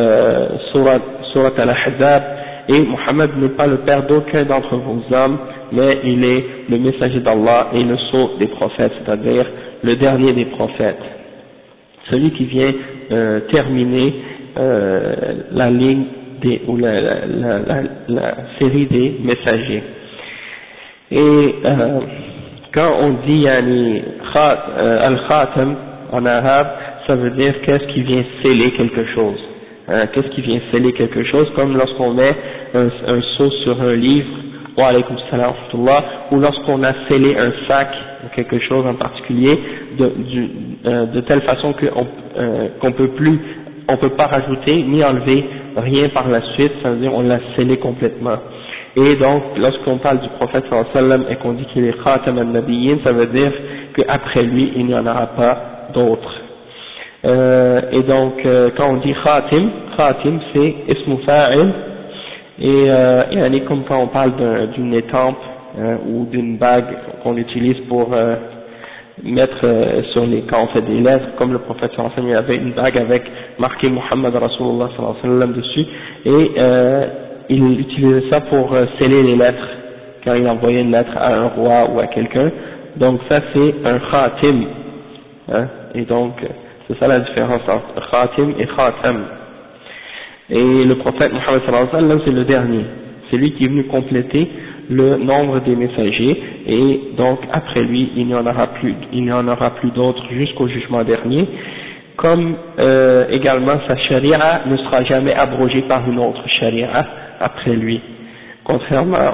Surat Al-Ahzab, et Muhammad n'est pas le père d'aucun d'entre vos hommes, mais il est le messager d'Allah et le sceau des prophètes, c'est-à-dire le dernier des prophètes, celui qui vient terminer la ligne ou la série des messagers. Et quand on dit al-khatam en arabe, ça veut dire qu'est-ce qui vient sceller quelque chose, qu'est-ce qui vient sceller quelque chose, comme lorsqu'on met un sceau sur un livre, wa alaykum salam ou lorsqu'on a scellé un sac ou quelque chose en particulier de telle façon qu'on peut pas rajouter ni enlever rien par la suite, ça veut dire on l'a scellé complètement. Et donc lorsqu'on parle du prophète sallallahu alayhi wa sallam et qu'on dit qu'il est khatam al-nabiyyin, ça veut dire qu'après lui il n'y en aura pas d'autres. Et donc quand on dit khatim c'est ismu fa'il, et comme quand on parle d'une étampe ou d'une bague qu'on utilise pour mettre sur quand on fait des lettres, comme le prophète sallallahu alayhi wa sallam, il avait une bague avec marqué Muhammad Rasulullah sallallahu alayhi wa sallam dessus, et il utilisait ça pour sceller les lettres quand il envoyait une lettre à un roi ou à quelqu'un. Donc ça c'est un khatim, et donc c'est ça la différence entre khatim et khatam. Et le prophète Muhammad sallallahu alayhi wa sallam c'est le dernier, c'est lui qui est venu compléter le nombre des messagers, et donc après lui il n'y en aura plus d'autres jusqu'au jugement dernier, comme également sa charia ne sera jamais abrogée par une autre charia après lui, contrairement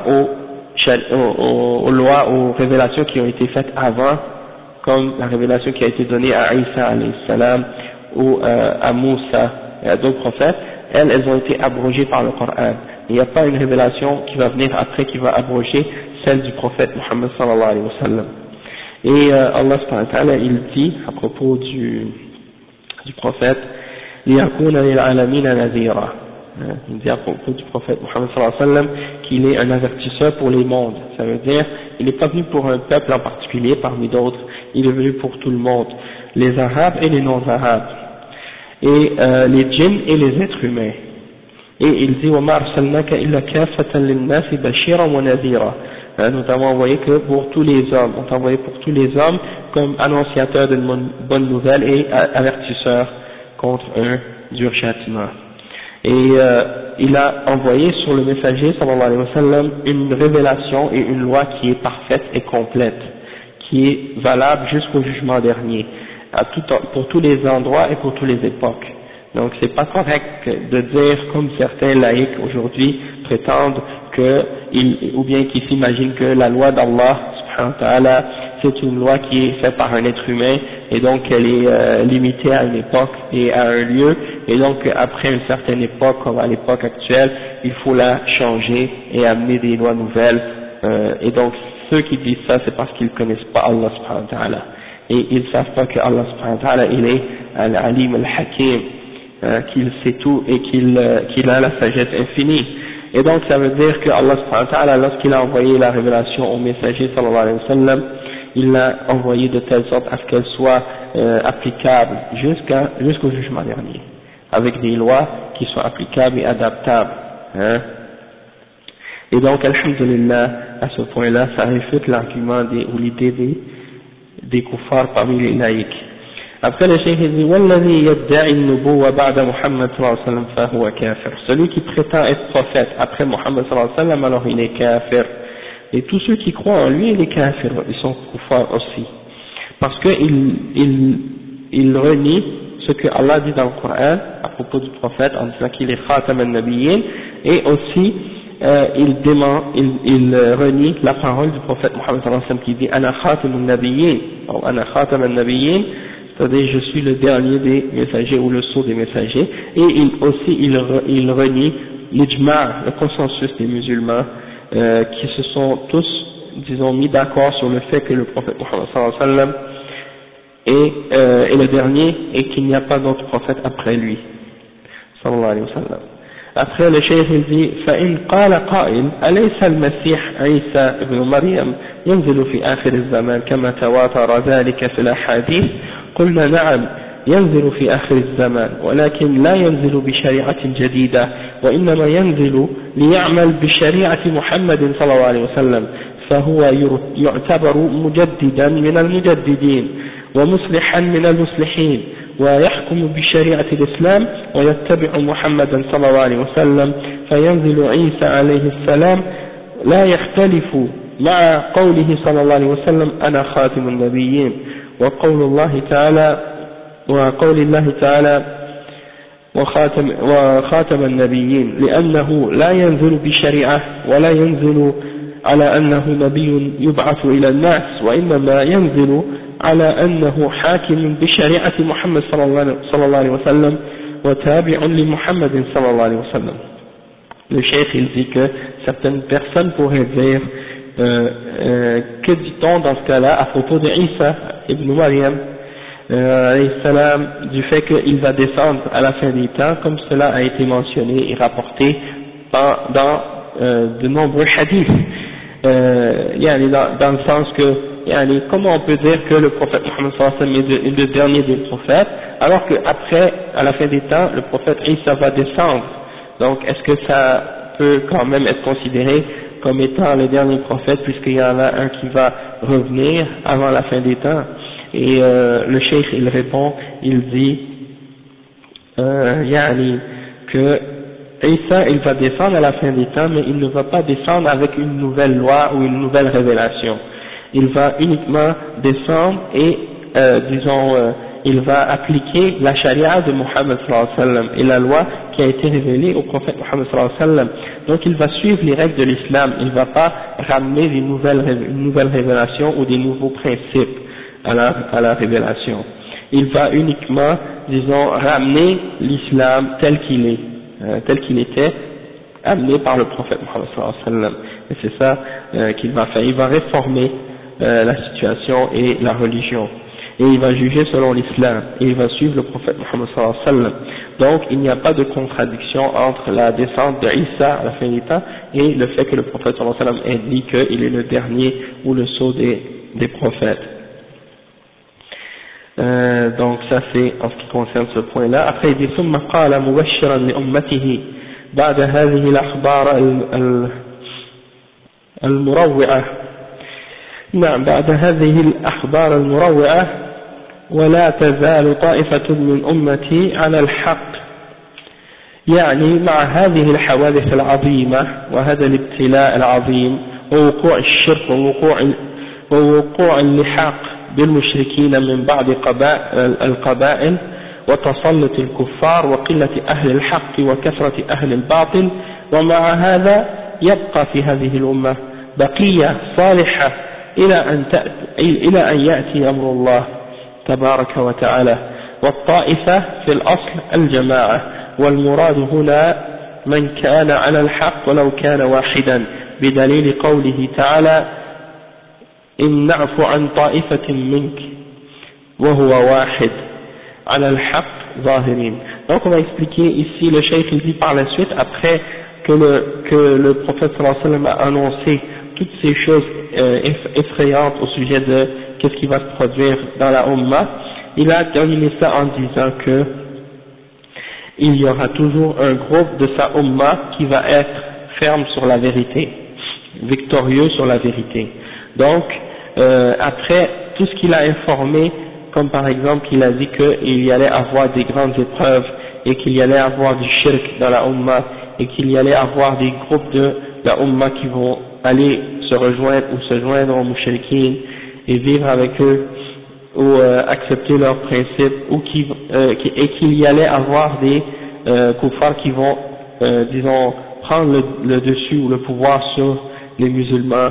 aux lois, aux révélations qui ont été faites avant, comme la révélation qui a été donnée à Isa alayhi salam ou à Moussa et à d'autres prophètes. Elles ont été abrogées par le Coran. Il n'y a pas une révélation qui va venir après qui va abroger celle du prophète Muhammad sallallahu alayhi wa sallam. Et Allah subhanahu wa ta'ala il dit à propos du prophète liyakuna lil alamina nadhira, il dit à propos du prophète Muhammad sallallahu alayhi wa sallam qu'il est un avertisseur pour les mondes. Ça veut dire il n'est pas venu pour un peuple en particulier parmi d'autres, il est venu pour tout le monde, les arabes et les non-arabes, et les djinns et les êtres humains. Et il dit وَمَا أَرْسَلْنَاكَ إِلَّا كَافَّةً لِلنَّاسِ بَشِيرًا وَنَذِيرًا, nous t'avons envoyé que pour tous les hommes, on t'a envoyé pour tous les hommes comme annonciateur d'une bonne nouvelle et avertisseur contre un dur châtiment. Et il a envoyé sur le messager sallallahu alayhi wa sallam une révélation et une loi qui est parfaite et complète, qui est valable jusqu'au jugement dernier, pour tous les endroits et pour toutes les époques. Donc c'est pas correct de dire comme certains laïcs aujourd'hui prétendent ou bien qui s'imaginent que la loi d'Allah subhanahu wa ta'ala c'est une loi qui est faite par un être humain et donc elle est limitée à une époque et à un lieu, et donc après une certaine époque comme à l'époque actuelle il faut la changer et amener des lois nouvelles, et donc ceux qui disent ça c'est parce qu'ils connaissent pas Allah subhanahu wa ta'ala et ils savent pas que Allah subhanahu wa ta'ala il est al-alim al-hakim, qu'il sait tout et qu'il a la sagesse infinie. Et donc ça veut dire que Allah subhanahu wa ta'ala lorsqu'il a envoyé la révélation au messager sallallahu alayhi wa sallam, il l'a envoyé de telle sorte à ce qu'elle soit applicable jusqu'au jugement dernier, avec des lois qui sont applicables et adaptables, Et donc alhamdulillah, à ce point-là ça réfute l'argument ou l'idée des kuffars parmi les laïcs. Après le cheikh dit وَالَّذِي يَدَّعِي النُّبُوَّةَ بَعْدَ مُحَمَّدٍ صلى الله عليه وسلم فهو كافر. Celui qui prétend être prophète après Muhammad sallallahu alayhi wa sallam, alors il est kafir. Et tous ceux qui croient en lui, il est kafir, ils sont kuffars aussi. Parce qu'il renie ce que Allah dit dans le Coran à propos du prophète en disant qu'il est khatam al-nabiyyin, et aussi il renie la parole du prophète Muhammad sallallahu alayhi wa sallam qui dit ana khatam al-nabiyyin ou ana khatam al-nabiyyin, c'est-à-dire je suis le dernier des messagers ou le sceau des messagers, et il renie l'ijma', le consensus des musulmans, qui se sont tous, disons, mis d'accord sur le fait que le prophète Muhammad sallallahu alayhi wa sallam est le dernier et qu'il n'y a pas d'autre prophète après lui, sallallahu alayhi wa sallam. Après le cheikh il dit فإن قال قائل أليس المسيح عيسى ابن مريم ينزل في آخر الزمان كما تواتر ذلك في الأحاديث قلنا نعم ينزل في آخر الزمان ولكن لا ينزل بشريعة جديدة وإنما ينزل ليعمل بشريعة محمد صلى الله عليه وسلم فهو يعتبر مجددا من المجددين ومصلحا من المصلحين ويحكم بشريعة الإسلام ويتبع محمدا صلى الله عليه وسلم فينزل عيسى عليه السلام لا يختلف مع قوله صلى الله عليه وسلم أنا خاتم النبيين وقول الله تعالى وخاتم النبيين لأنه لا ينزل بشريعة ولا ينزل على أنه نبي يبعث إلى الناس وإنما ينزل على أنه حاكم بشريعة محمد صلى الله عليه وسلم وتابع لمحمد صلى الله عليه وسلم. Le cheikh il dit que certaines personnes pourraient dire que dit-on dans ce cas-là à propos de Isa ibn Maryam alayhi salam, du fait qu'il va descendre à la fin des temps, comme cela a été mentionné et rapporté dans de nombreux hadiths, dans le sens que comment on peut dire que le prophète Muhammad sallallahu alayhi wa sallam est le dernier des prophètes, alors qu'après, à la fin des temps, le prophète Isa va descendre. Donc, est-ce que ça peut quand même être considéré comme étant le dernier prophète, puisqu'il y en a un qui va revenir avant la fin des temps? Et le cheikh, il répond, il dit, que Isa, il va descendre à la fin des temps, mais il ne va pas descendre avec une nouvelle loi ou une nouvelle révélation. Il va uniquement descendre et, il va appliquer la charia de Muhammad sallallahu alayhi wa sallam et la loi qui a été révélée au prophète Muhammad sallallahu alayhi wa sallam. Donc il va suivre les règles de l'islam, il ne va pas ramener une nouvelle révélation ou des nouveaux principes à la révélation. Il va uniquement, ramener l'islam tel qu'il est, tel qu'il était amené par le prophète Muhammad sallallahu alayhi wa sallam. Et c'est ça qu'il va faire. Il va réformer la situation et la religion. Et il va juger selon l'islam. Et il va suivre le prophète Muhammad sallallahu alayhi wa sallam. Donc il n'y a pas de contradiction entre la descente de Isa à la fin des temps et le fait que le prophète sallallahu alayhi wa sallam ait dit qu'il est le dernier ou le sceau des prophètes. Donc ça c'est en ce qui concerne ce point-là. Après il dit ثم قال مبشرا لأمته بعد هذه الأخبار المروعة نعم بعد هذه الأخبار المروعة ولا تزال طائفة من أمتي على الحق يعني مع هذه الحوادث العظيمة وهذا الابتلاء العظيم ووقوع الشرك ووقوع اللحاق بالمشركين من بعض القبائل وتسلط الكفار وقلة أهل الحق وكثرة أهل الباطل ومع هذا يبقى في هذه الأمة بقية صالحة إلى أن يأتي أمر الله تبارك وتعالى والطائفة في الأصل الجماعة والمراد هنا من كان على الحق ولو كان واحدا بدليل قوله تعالى إن نعفو عن طائفة منك وهو واحد على الحق ظاهرين. Donc on va expliquer ici, le cheikh il dit par la suite, après que le prophète sallallahu alayhi wa sallam a annoncé toutes ces choses effrayantes au sujet de qu'est-ce qui va se produire dans la Ummah, il a terminé ça en disant que il y aura toujours un groupe de sa Ummah qui va être ferme sur la vérité, victorieux sur la vérité. Donc après tout ce qu'il a informé, comme par exemple il a dit qu'il y allait avoir des grandes épreuves et qu'il y allait avoir du shirk dans la Ummah et qu'il y allait avoir des groupes de la Ummah qui vont aller se rejoindre ou se joindre aux mushrikin et vivre avec eux ou accepter leurs principes ou et qu'il y allait avoir des kuffars qui vont prendre le dessus ou le pouvoir sur les musulmans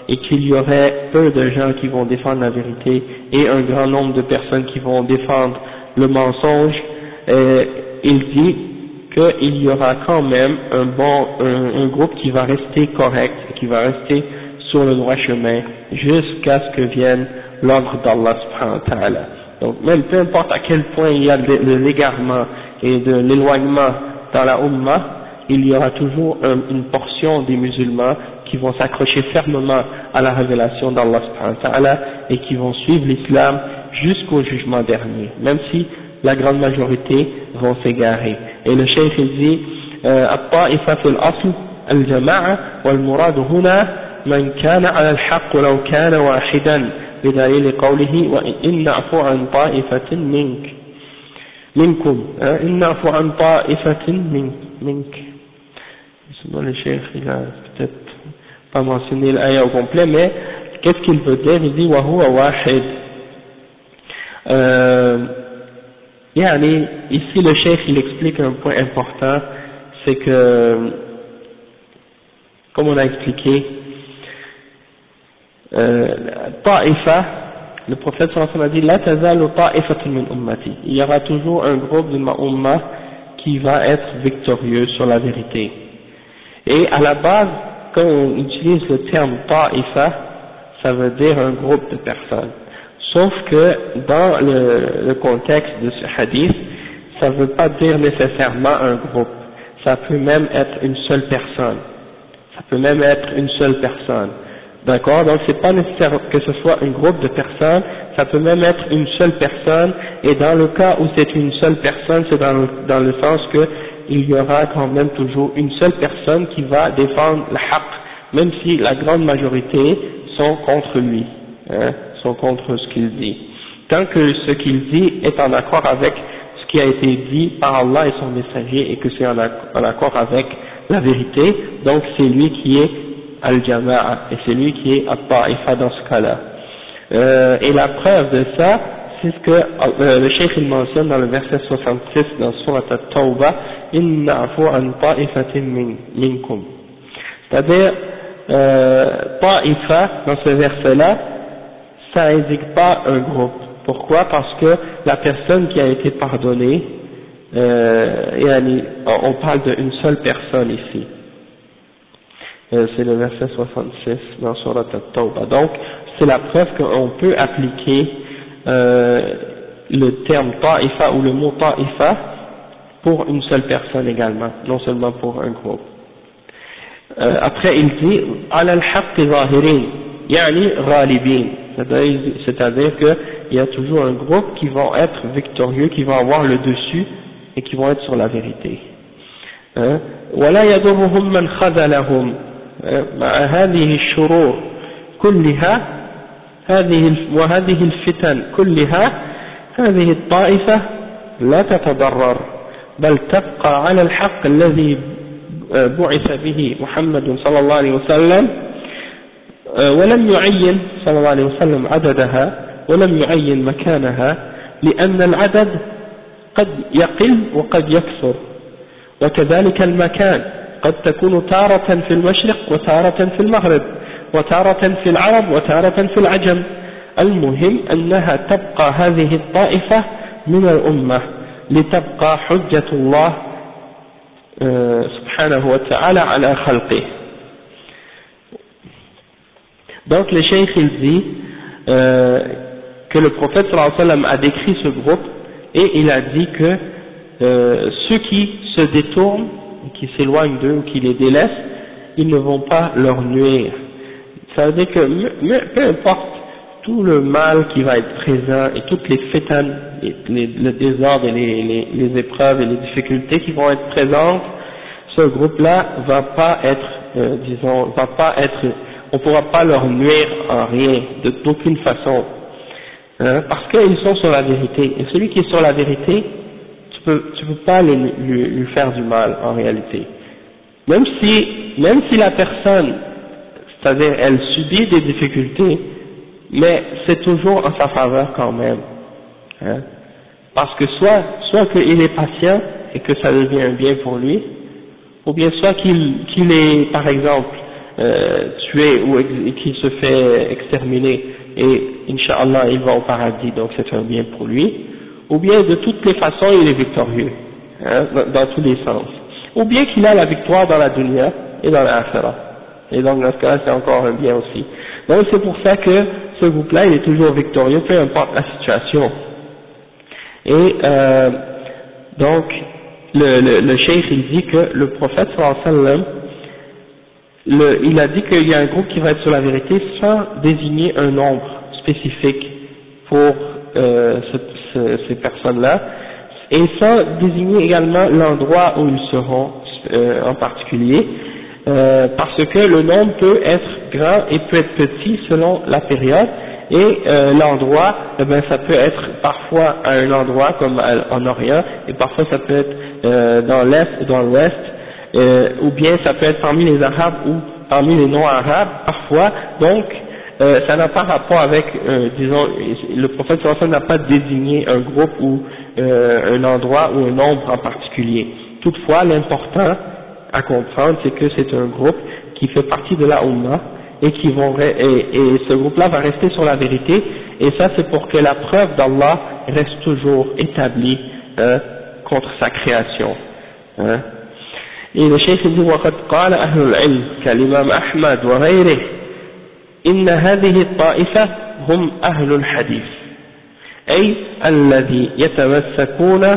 et qu'il y aurait peu de gens qui vont défendre la vérité et un grand nombre de personnes qui vont défendre le mensonge, il dit qu'il y aura quand même un groupe qui va rester correct, qui va rester sur le droit chemin jusqu'à ce que vienne l'ordre d'Allah subhanahu wa ta'ala. Donc même peu importe à quel point il y a de l'égarement et de l'éloignement dans la Ummah, il y aura toujours une portion des musulmans qui vont s'accrocher fermement à la révélation d'Allah subhanahu wa ta'ala et qui vont suivre l'islam jusqu'au jugement dernier, même si la grande majorité vont s'égarer. Et le cheikh il dit الطائفة في الأصل الجماعة والمراد هنا من كان على الحق ولو كان واحدا بدليل قوله وإن نعفو عن طائفة منكم إن نعفو عن طائفة منك. Le cheikh il a peut-être pas mentionné l'ayah au complet, mais qu'est-ce qu'il veut dire? Il dit وهو واحد. Ici le cheikh il explique un point important, c'est que, comme on a expliqué, ta'ifa, le prophète sallallahu alayhi wa sallam a dit la tazalu ta'ifatun min ummati, il y aura toujours un groupe de ma umma qui va être victorieux sur la vérité. Et à la base, quand on utilise le terme ta'ifa, ça veut dire un groupe de personnes. Sauf que dans le contexte de ce hadith, ça ne veut pas dire nécessairement un groupe. Ça peut même être une seule personne. Ça peut même être une seule personne. D'accord? Donc c'est pas nécessaire que ce soit un groupe de personnes, ça peut même être une seule personne, et dans le cas où c'est une seule personne, c'est dans le sens que il y aura quand même toujours une seule personne qui va défendre le haqq, même si la grande majorité sont contre lui, sont contre ce qu'il dit. Tant que ce qu'il dit est en accord avec ce qui a été dit par Allah et son messager, et que c'est en accord avec la vérité, donc c'est lui qui est al-jama'a, et c'est lui qui est at-ta'ifa dans ce cas-là. Et la preuve de ça, c'est ce que le cheikh il mentionne dans le verset 66 dans Surat At-Tawbah, inna afu an ta'ifatin minkum. C'est-à-dire, ta'ifa, dans ce verset-là, ça indique pas un groupe. Pourquoi? Parce que la personne qui a été pardonnée, on parle d'une seule personne ici. C'est le verset 66 dans Surat At-Tawbah. Donc, c'est la preuve qu'on peut appliquer le terme ta'ifa ou le mot ta'ifa pour une seule personne également, non seulement pour un groupe. Après, il dit ala al-haqq zahirin, yani ghalibin, c'est-à-dire qu'il y a toujours un groupe qui vont être victorieux, qui vont avoir le dessus et qui vont être sur la vérité. ولا يضرهم من خذلهم مع هذه الشرور كلها وهذه الفتن كلها هذه الطائفة لا تتضرر بل تبقى على الحق الذي بعث به محمد صلى الله عليه وسلم ولم يعين صلى الله عليه وسلم عددها ولم يعين مكانها لأن العدد قد يقل وقد يكثر وكذلك المكان قد تكون تارة في المشرق وتارة في المغرب وتارة في العرب وتارة في العجم المهم أنها تبقى هذه الطائفة من الأمة لتبقى حجة الله سبحانه وتعالى على خلقه. Donc le cheikh il dit que le prophète sallallahu alayhi wa sallam a décrit ce groupe et il a dit que ceux qui se détournent, qui s'éloignent d'eux ou qui les délaissent, ils ne vont pas leur nuire. Ça veut dire que peu importe tout le mal qui va être présent et toutes les fitan, le désordre et les épreuves et les difficultés qui vont être présentes, ce groupe-là va pas être, on pourra pas leur nuire en rien, d'aucune façon, parce qu'ils sont sur la vérité. Et celui qui est sur la vérité, tu peux pas lui faire du mal en réalité. Même si la personne, c'est-à-dire elle subit des difficultés, mais c'est toujours en sa faveur quand même, parce que soit qu'il est patient et que ça devient un bien pour lui, ou bien soit qu'il est par exemple tué ou qui se fait exterminer et Inch'Allah il va au paradis, donc c'est un bien pour lui, ou bien de toutes les façons il est victorieux, hein, dans tous les sens, ou bien qu'il a la victoire dans la dunya et dans l'akhirah, et donc dans ce cas-là c'est encore un bien aussi. Donc c'est pour ça que ce groupe-là il est toujours victorieux, peu importe la situation. Et donc le cheikh il dit que le prophète sallallahu alayhi wa sallam, il a dit qu'il y a un groupe qui va être sur la vérité sans désigner un nombre spécifique pour ces personnes-là, et sans désigner également l'endroit où ils seront en particulier, parce que le nombre peut être grand et peut être petit selon la période, et l'endroit, eh ben, ça peut être parfois à un endroit comme en Orient, et parfois ça peut être dans l'Est ou dans l'Ouest, ou bien ça peut être parmi les Arabes ou parmi les non-Arabes, parfois, donc ça n'a pas rapport avec, disons, le prophète sallallahu alayhi wa sallam n'a pas désigné un groupe ou un endroit ou un nombre en particulier. Toutefois, l'important à comprendre, c'est que c'est un groupe qui fait partie de la Ummah, et et ce groupe-là va rester sur la vérité, et ça c'est pour que la preuve d'Allah reste toujours établie contre sa création. Hein. Et le cheikh dit وقد قال أهل العلم كالإمام أحمد وغيره إن هذه الطائفة هم أهل الحديث، أي الذي يتمسكون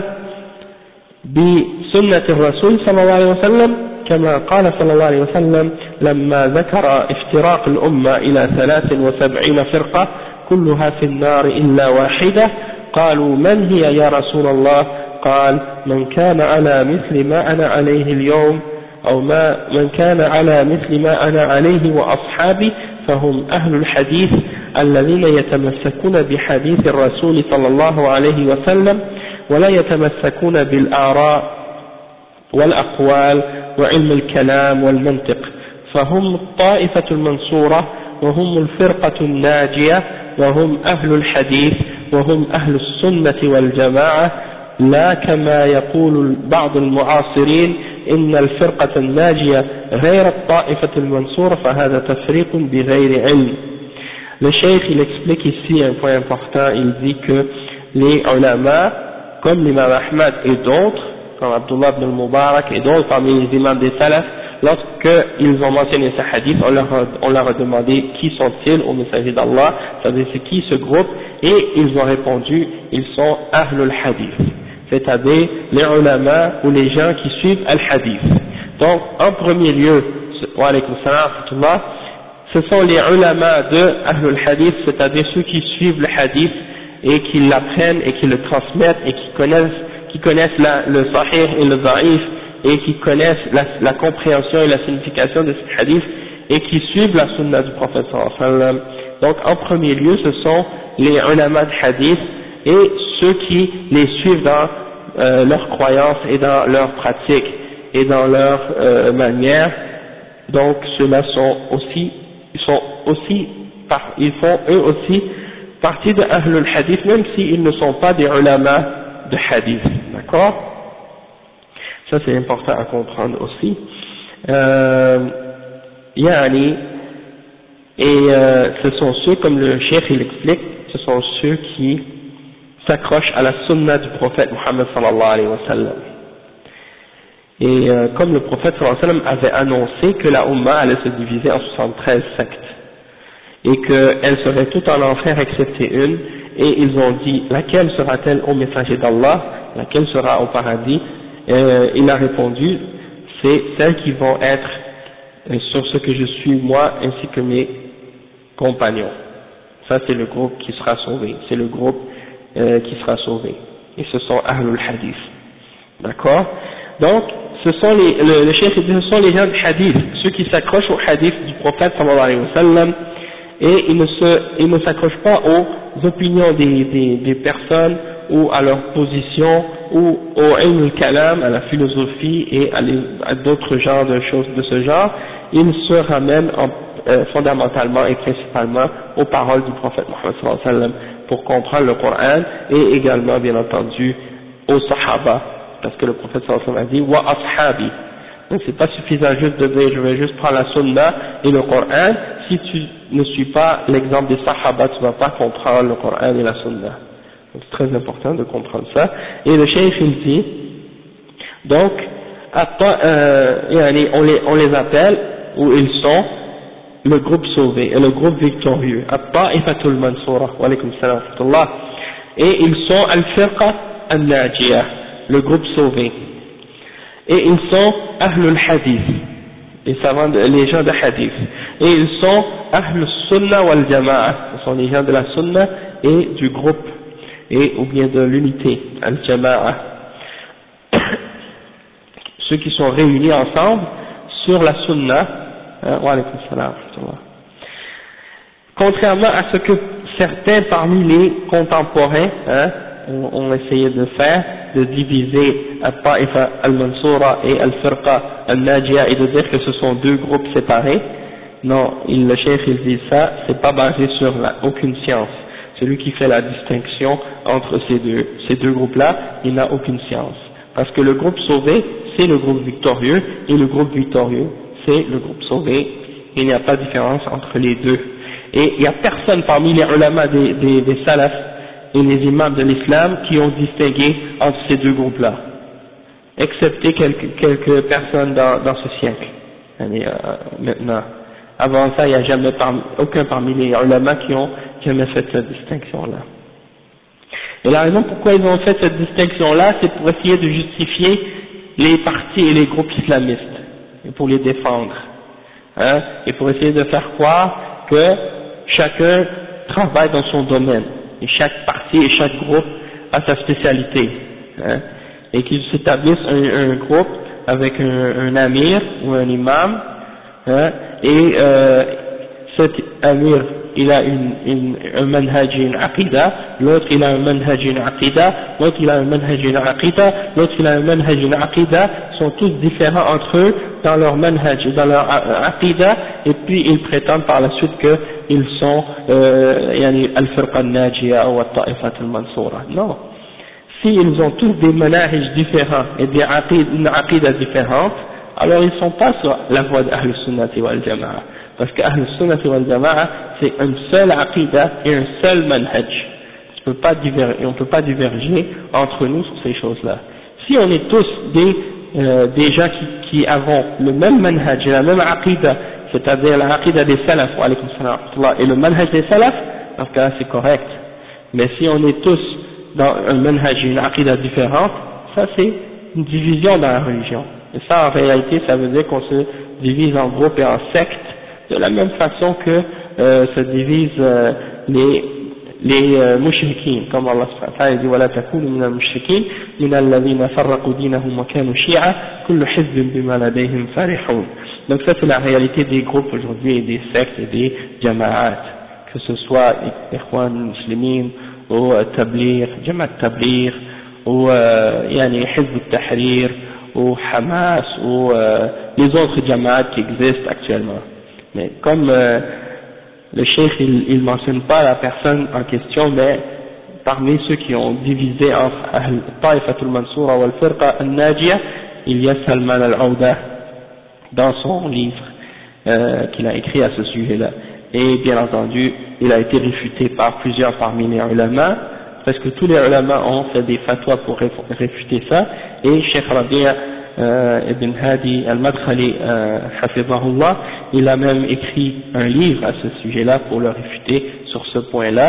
بسنة الرسول صلى الله عليه وسلم، كما قال صلى الله عليه وسلم لما ذكر افتراق الأمة إلى 73 فرقة كلها في النار إلا واحدة قالوا من هي يا رسول الله؟ قال من كان على مثل ما أنا عليه اليوم أو من كان على مثل ما أنا عليه وأصحابي فهم أهل الحديث الذين يتمسكون بحديث الرسول صلى الله عليه وسلم ولا يتمسكون بالآراء والأقوال وعلم الكلام والمنطق، فهم الطائفة المنصورة وهم الفرقة الناجية وهم أهل الحديث وهم أهل السنة والجماعة، لا كما يقول بعض المعاصرين إن الفرقة الناجية غير الطائفة المنصورة فهذا تفريق بغير علم. Le cheikh il explique ici un point important, il dit que les ulama comme l'imam Ahmad et d'autres comme Abdullah ibn al-Mubarak et d'autres parmi les imams des salaf, lorsqu'ils ont mentionné ce hadith, on leur a demandé qui sont-ils au messager d'Allah, c'est-à-dire c'est qui ce groupe, et ils ont répondu ils sont Ahlul Hadith, c'est-à-dire les ulama ou les gens qui suivent al-Hadith. Donc en premier lieu, wa alaykum salam wa rahmatullah, ce sont les ulama de Ahlul Hadith, c'est-à-dire ceux qui suivent le hadith et qui l'apprennent et qui le transmettent et qui connaissent le sahih et le da'if et qui connaissent la compréhension et la signification de ce hadith et qui suivent la sunna du prophète sallallahu alayhi wa sallam. Donc en premier lieu ce sont les ulama de hadith et ceux qui les suivent dans leur croyance et dans leur pratique et dans leur manière. Donc ceux-là ils font eux aussi partie de Ahlul Hadith, même s'ils ne sont pas des ulama de hadith, d'accord? Ça c'est important à comprendre aussi. Ce sont ceux, comme le cheikh il explique, ce sont ceux qui s'accrochent à la sunna du prophète Muhammad sallallahu alayhi wa sallam. Et comme le prophète sallallahu alayhi wa sallam avait annoncé que la Ummah allait se diviser en 73 sectes, et qu'elles seraient toutes en enfer excepté une, et ils ont dit laquelle sera-t-elle au messager d'Allah, laquelle sera au paradis? Il a répondu c'est celles qui vont être sur ce que je suis moi ainsi que mes compagnons. Ça c'est le groupe qui sera sauvé, c'est le groupe qui sera sauvé, et ce sont Ahlul Hadith, d'accord? Donc ce sont le cheikh dit ce sont les gens du hadith, ceux qui s'accrochent au hadith du prophète sallallahu alayhi wa sallam, et ils ne s'accrochent pas aux opinions des personnes ou à leur position ou au ilm al-kalam, à la philosophie et à d'autres genres de choses de ce genre. Ils se ramènent fondamentalement et principalement aux paroles du prophète Muhammad sallallahu alayhi wa sallam pour comprendre le Coran, et également bien entendu aux sahaba, parce que le prophète sallallahu alayhi wa sallam a dit wa ashabi, Donc c'est pas suffisant juste de dire je vais juste prendre la sunna et le Coran. Si tu ne suis pas l'exemple des sahaba, tu vas pas comprendre le Coran et la sunna. Donc c'est très important de comprendre ça. Et le cheikh il dit, donc on les appelle, ou ils sont le groupe sauvé et le groupe victorieux, At-Ta'ifatul Mansura, wa alaykum salam wa rahmatullah, et ils sont Al-Firqa Al-Najiyah, le groupe sauvé, et ils sont Ahlul Hadith, les gens de Hadith, et ils sont Ahlul Sunnah wal Jama'a, ce sont les gens de la Sunnah et du groupe, ou bien de l'unité, Al-Jama'a, ceux qui sont réunis ensemble sur la Sunnah. Wa alaykum salam. Contrairement à ce que certains parmi les contemporains ont essayé de faire, de diviser Al-Ta'ifa Al-Mansura et Al-Firqa Al-Najiyah et de dire que ce sont deux groupes séparés, non, le cheikh il dit ça, c'est pas basé sur aucune science. Celui qui fait la distinction entre ces deux groupes-là, il n'a aucune science. Parce que le groupe sauvé, c'est le groupe victorieux, et le groupe victorieux, c'est le groupe sauvé. Il n'y a pas de différence entre les deux. Et il n'y a personne parmi les ulama des salafs et les imams de l'islam qui ont distingué entre ces deux groupes-là, excepté quelques personnes dans ce siècle. Maintenant, avant ça, il n'y a jamais aucun parmi les ulama qui ont jamais fait cette distinction-là. Et la raison pourquoi ils ont fait cette distinction-là, c'est pour essayer de justifier les partis et les groupes islamistes, et pour les défendre, et pour essayer de faire croire que chacun travaille dans son domaine, et chaque parti et chaque groupe a sa spécialité, et qu'ils s'établissent un groupe avec un amir ou un imam, et cet amir il a un manhaj et une aqida, l'autre il a un manhaj et une aqida, l'autre il a un manhaj et une aqida, l'autre il a un manhaj et une aqida, sont tous différents entre eux dans leur manhaj et dans leur aqida, et puis ils prétendent par la suite qu'ils sont al-firqa al-najiyah ou al-ta'ifat al-mansura. Non. S'ils ont tous des manhaj différents et une aqida différente, alors ils ne sont pas sur la voie d'Ahl Sunnati wal Jama'a. Parce que Ahl Sunnati wal Jama'a, c'est une seule aqida et un seul manhaj. On ne peut pas diverger entre nous sur ces choses-là. Si on est tous des gens qui avons le même manhaj et la même aqida, c'est-à-dire la aqida des salaf, et le manhaj des salaf, dans ce cas-là c'est correct. Mais si on est tous dans un manhaj et une aqida différente, ça c'est une division dans la religion. Et ça en réalité ça veut dire qu'on se divise en groupes et en sectes, de la même façon que se divisent les mushrikins, comme Allah subhanahu wa ta'ala dit ولا تكونوا من المشركين من الذين فرقوا دينهم وكانوا شيعا كل حزب بما لديهم فرحون. Donc ça c'est la réalité des groupes aujourd'hui et des sectes et des jama'at, que ce soit Ikhwan Muslimin ou Tabligh, Jamaat Tabligh ou Hizb al-Tahrir ou Hamas ou les autres jama'at qui existent actuellement. Mais comme le cheikh il mentionne pas la personne en question, mais parmi ceux qui ont divisé entre Ta'ifatul Mansura wal Firqa al-Najiyah, il y a Salman al-Awda dans son livre qu'il a écrit à ce sujet-là. Et bien entendu, il a été réfuté par plusieurs parmi les ulama, parce que tous les ulama ont fait des fatwas pour réfuter ça, et Cheikh Rabi' Ibn Hadi al-Madkhali hafizahullah, il a même écrit un livre à ce sujet-là pour le réfuter sur ce point-là,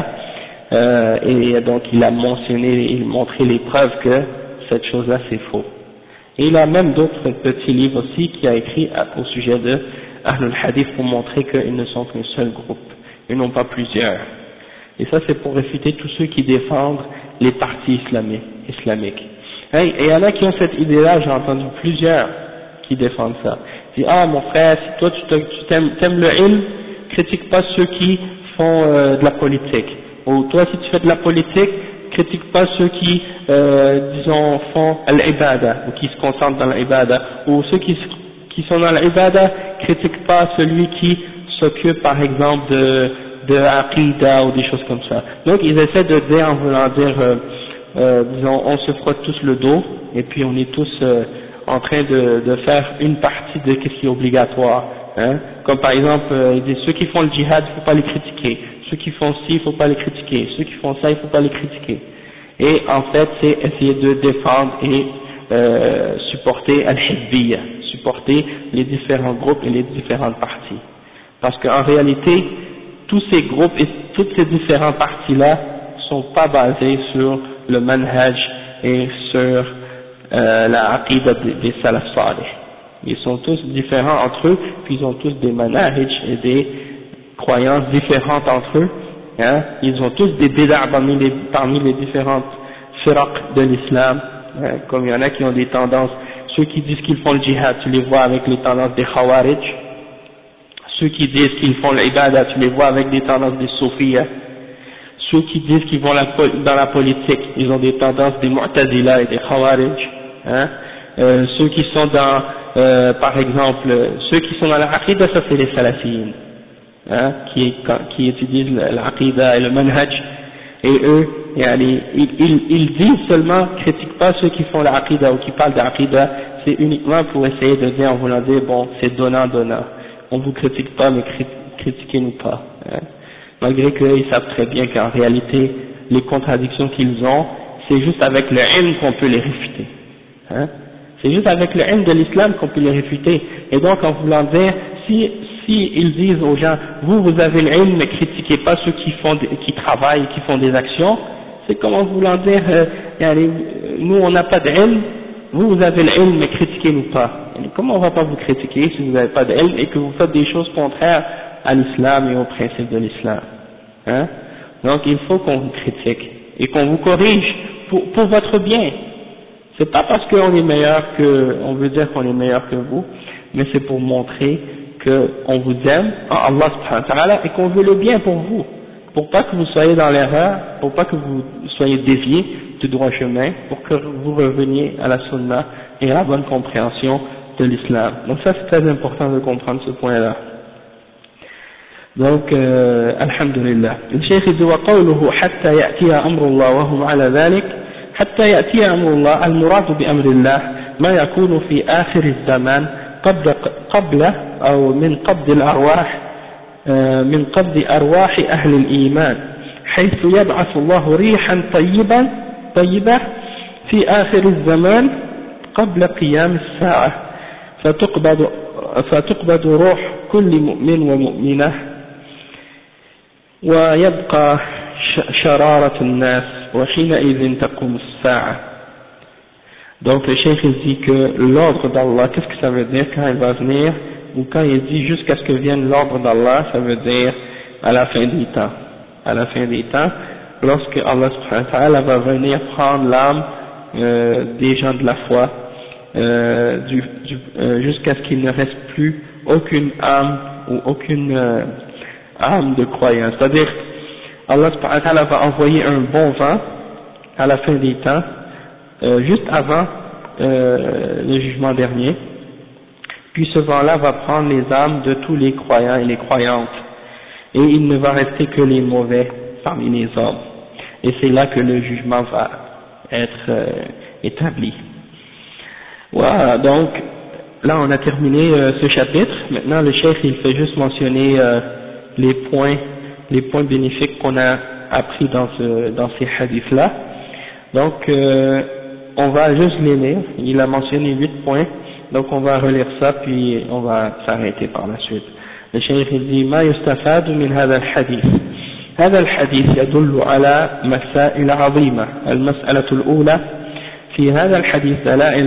et donc il a montré les preuves que cette chose-là c'est faux. Et il a même d'autres petits livres aussi qu'il a écrit au sujet de Ahlul Hadith pour montrer qu'ils ne sont qu'un seul groupe, ils n'ont pas plusieurs. Et ça c'est pour réfuter tous ceux qui défendent les partis islamiques. Et il y en a qui ont cette idée-là, j'ai entendu plusieurs qui défendent ça. Ils disent, mon frère, si toi tu t'aimes le ilm, critique pas ceux qui font de la politique. Ou toi si tu fais de la politique, critique pas ceux qui, disons, font l'ibada, ou qui se concentrent dans l'ibada. Ou ceux qui sont dans l'ibada, critique pas celui qui s'occupe par exemple de aqida ou des choses comme ça. Donc ils essaient de dire, en voulant dire, disons, on se frotte tous le dos, et puis on est tous en train de faire une partie de ce qui est obligatoire, hein, comme par exemple, ceux qui font le djihad, il ne faut pas les critiquer, ceux qui font ci, il ne faut pas les critiquer, ceux qui font ça, il ne faut pas les critiquer. Et en fait, c'est essayer de défendre et supporter al-hizbiyya, supporter les différents groupes et les différentes parties. Parce qu'en réalité, tous ces groupes et toutes ces différentes parties-là sont pas basés sur le manhaj et sur la aqidah des salaf salih. Ils sont tous différents entre eux, puis ils ont tous des manhaj et des croyances différentes entre eux, hein. Ils ont tous des bid'a parmi les différentes firaq de l'islam, hein. Comme il y en a qui ont des tendances, ceux qui disent qu'ils font le djihad, tu les vois avec les tendances des khawarij, ceux qui disent qu'ils font l'ibada, tu les vois avec des tendances des soufiyya, ceux qui disent qu'ils vont dans la politique, ils ont des tendances des mu'tazila et des khawarij, hein. Ceux qui sont dans, par exemple, ceux qui sont dans la aqidah, ça c'est les salafiyin, hein, qui étudient l'aqidah et le manhaj, et eux, ils disent seulement, critiquent pas ceux qui font l'aqidah ou qui parlent d'aqidah, c'est uniquement pour essayer de dire, en voulant dire, bon, c'est donnant, on vous critique pas, mais critiquez-nous pas, hein. Malgré qu'ils savent très bien qu'en réalité, les contradictions qu'ils ont, c'est juste avec le ilm qu'on peut les réfuter, hein. C'est juste avec le ilm de l'islam qu'on peut les réfuter. Et donc, en voulant dire, si ils disent aux gens, vous avez le ilm, mais critiquez pas ceux qui travaillent, qui font des actions, c'est comme en voulant dire, nous on n'a pas de ilm, vous avez le ilm, mais critiquez-nous pas. Comment on va pas vous critiquer si vous n'avez pas de ilm et que vous faites des choses contraires à l'islam et aux principes de l'islam, hein? Donc il faut qu'on vous critique et qu'on vous corrige pour votre bien. C'est pas parce qu'on est meilleur on veut dire qu'on est meilleur que vous, mais c'est pour montrer qu'on vous aime en Allah subhanahu wa ta'ala et qu'on veut le bien pour vous, pour pas que vous soyez dans l'erreur, pour pas que vous soyez déviés du droit chemin, pour que vous reveniez à la sunna et à la bonne compréhension de l'islam. Donc ça c'est très important de comprendre ce point-là. Donc, alhamdulillah. Le cheikh dit وقوله حتى يأتي أمر الله وهم على ذلك حتى يأتي أمر الله المراد بأمر الله ما يكون في آخر الزمان قبل أو من قبض الأرواح من قبض أرواح أهل الإيمان حيث يبعث الله ريحا طيبة في آخر الزمان قبل قيام الساعة فتقبض روح كل مؤمن ومؤمنة ويبقى شرارة الناس وحينئذ تقوم الساعة. Donc le cheikh il dit que l'ordre d'Allah, qu'est-ce que ça veut dire quand il va venir, ou quand il dit jusqu'à ce que vienne l'ordre d'Allah, ça veut dire à la fin des temps. À la fin des temps, lorsque Allah subhanahu wa ta'ala va venir prendre l'âme des gens de la foi, jusqu'à ce qu'il ne reste plus aucune âme ou aucune âme de croyance. C'est-à-dire, Allah subhanahu wa ta'ala va envoyer un bon vent à la fin des temps, juste avant le jugement dernier, puis ce vent-là va prendre les âmes de tous les croyants et les croyantes, et il ne va rester que les mauvais parmi les hommes, et c'est là que le jugement va être établi. Voilà, donc là on a terminé ce chapitre. Maintenant le cheikh il fait juste mentionner les points bénéfiques qu'on a appris dans ces hadiths là. Donc on va juste les lire. Il a mentionné 8 points, donc on va relire ça puis on va s'arrêter par la suite. Le cheikh il dit ما يستفاد من هذا الحديث. هذا الحديث يدل على مسائل عظيمة. المسألة الأولى في هذا الحديث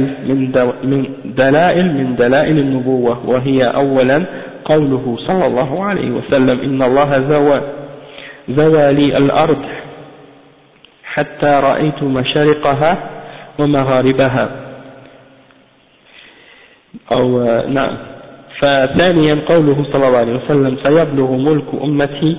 دلائل من دلائل النبوة، وهي أولا قوله صلى الله عليه وسلم إن الله زوى لي الأرض حتى رأيت مشارقها ومغاربها، أو نعم. فثانيا قوله صلى الله عليه وسلم سيبلغ ملك أمتي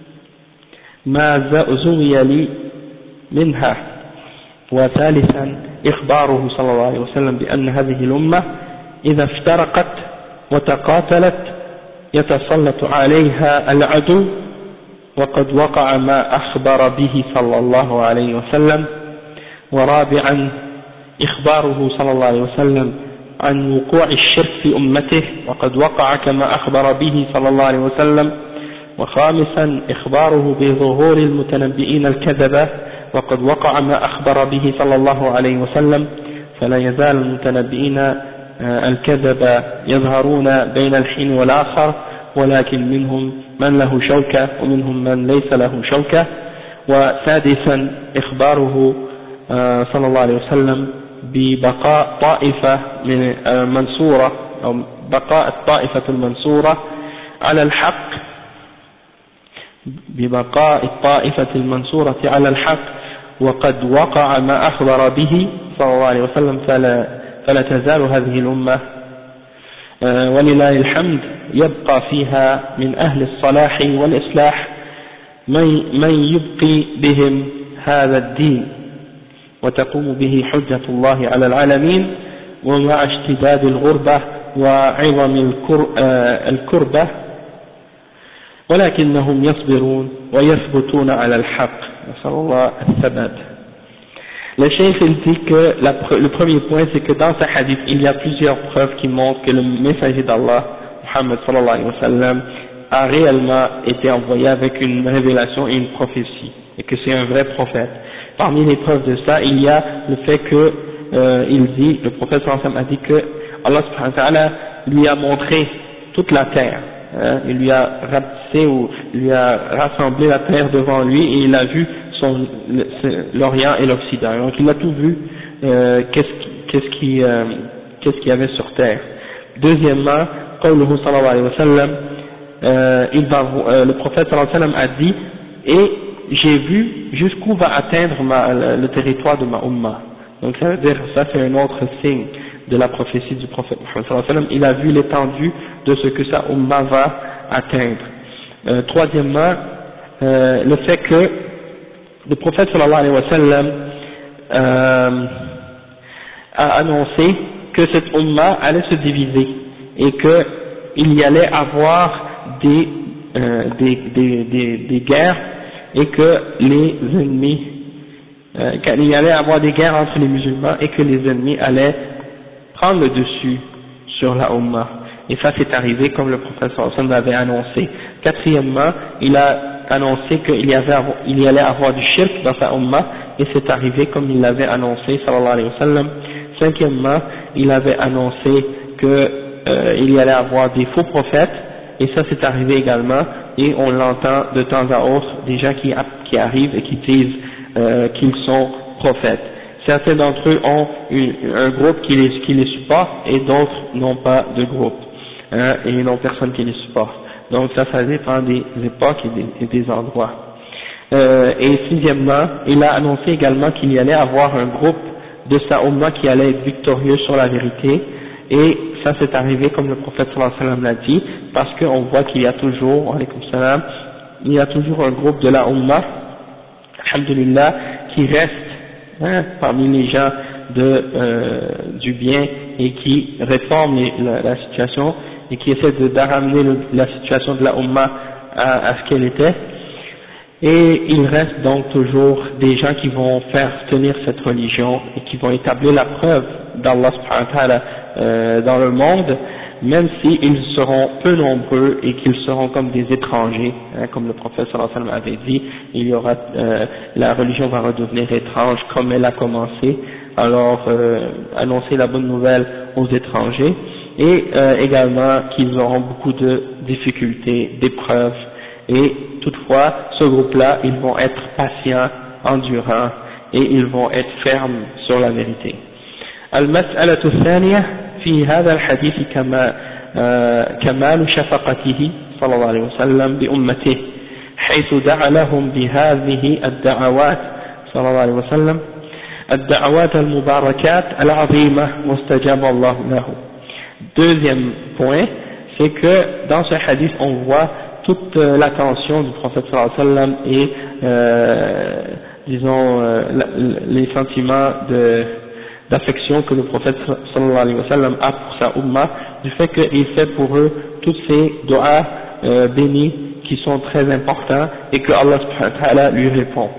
ما زوي لي منها. وثالثا إخباره صلى الله عليه وسلم بأن هذه الأمة إذا افترقت وتقاتلت يتسلط عليها العدو، وقد وقع ما أخبر به صلى الله عليه وسلم. ورابعا إخباره صلى الله عليه وسلم عن وقوع الشرك في أمته وقد وقع كما أخبر به صلى الله عليه وسلم. وخامسا إخباره بظهور المتنبئين الكذبة وقد وقع ما أخبر به صلى الله عليه وسلم. فلا يزال المتنبئين الكذبة يظهرون بين الحين والآخر ولكن منهم من له شوكة ومنهم من ليس له شوكة. وسادسا إخباره صلى الله عليه وسلم ببقاء طائفة من المنصورة أو بقاء الطائفة المنصورة على الحق، ببقاء الطائفة المنصورة على الحق وقد وقع ما أخبر به صلى الله عليه وسلم. فلا تزال هذه الأمة ولله الحمد يبقى فيها من أهل الصلاح والإصلاح من يبقي بهم هذا الدين وتقوم به حجة الله على العالمين، ومع اشتداد الغربة وعظم الكربة ولكنهم يصبرون ويثبتون على الحق. نسأل الله الثبات. Le cheikh il dit que le premier point c'est que dans ce hadith il y a plusieurs preuves qui montrent que le messager d'Allah, Muhammad sallallahu alayhi wa sallam, a réellement été envoyé avec une révélation et une prophétie et que c'est un vrai prophète. Parmi les preuves de ça, il y a le fait que le prophète sallallahu alayhi wa sallam a dit que Allah subhanahu wa ta'ala lui a montré toute la terre, il lui a rapetissé ou lui a rassemblé la terre devant lui et il a vu l'Orient et l'Occident. Donc il a tout vu, qu'est-ce qu'il y avait sur terre. Deuxièmement, qawluhu sallallahu alayhi wa sallam, le prophète sallallahu alayhi wa sallam a dit, et j'ai vu jusqu'où va atteindre le territoire de ma umma. Donc ça veut dire, ça c'est un autre signe de la prophétie du prophète Muhammad sallallahu alayhi wa sallam. Il a vu l'étendue de ce que sa umma va atteindre. Troisièmement, le fait que le prophète sallallahu alayhi wa sallam a annoncé que cette umma allait se diviser et qu'il y allait avoir des guerres et que les ennemis, qu'il y allait avoir des guerres entre les musulmans et que les ennemis allaient prendre le dessus sur la umma. Et ça c'est arrivé comme le prophète sallallahu alayhi wa sallam l'avait annoncé. Quatrièmement, il a annoncé qu'il y allait avoir du shirk dans sa umma et c'est arrivé comme il l'avait annoncé sallallahu alayhi wa sallam. Cinquièmement, il avait annoncé qu'il y allait avoir des faux prophètes et ça c'est arrivé également et on l'entend de temps à autre des gens qui arrivent et qui disent qu'ils sont prophètes. Certains d'entre eux ont un groupe qui les supporte et d'autres n'ont pas de groupe, et ils n'ont personne qui les supporte. Donc ça dépend des époques et des endroits. Et sixièmement, il a annoncé également qu'il y allait avoir un groupe de sa umma qui allait être victorieux sur la vérité, et ça c'est arrivé comme le prophète sallallahu alayhi wa sallam l'a dit, parce qu'on voit qu'il y a toujours, alaykoum salam, il y a toujours un groupe de la umma, alhamdulillah, qui reste parmi les gens du bien et qui réforme la situation et qui essaie de ramener la situation de la umma à ce qu'elle était. Et il reste donc toujours des gens qui vont faire tenir cette religion et qui vont établir la preuve d'Allah subhanahu wa ta'ala dans le monde, même s'ils seront peu nombreux et qu'ils seront comme des étrangers, comme le prophète sallallahu alayhi wa sallam avait dit, la religion va redevenir étrange comme elle a commencé, alors annoncer la bonne nouvelle aux étrangers, et également qu'ils auront beaucoup de difficultés, d'épreuves, et toutefois ce groupe-là, ils vont être patients, endurants, et ils vont être fermes sur la vérité. المسألة الثانية في هذا الحديث كمال شفقته صلى الله عليه وسلم بأمته حيث دعا لهم بهذه الدعوات صلى الله عليه وسلم الدعوات المباركات العظيمة واستجاب الله له. Deuxième point, c'est que dans ce hadith on voit toute l'attention du prophète sallallahu alayhi wa sallam et les sentiments d'affection que le prophète sallallahu alayhi wa sallam a pour sa umma, du fait qu'il fait pour eux toutes ces doigts bénis qui sont très importants et que Allah subhanahu wa ta'ala lui répond.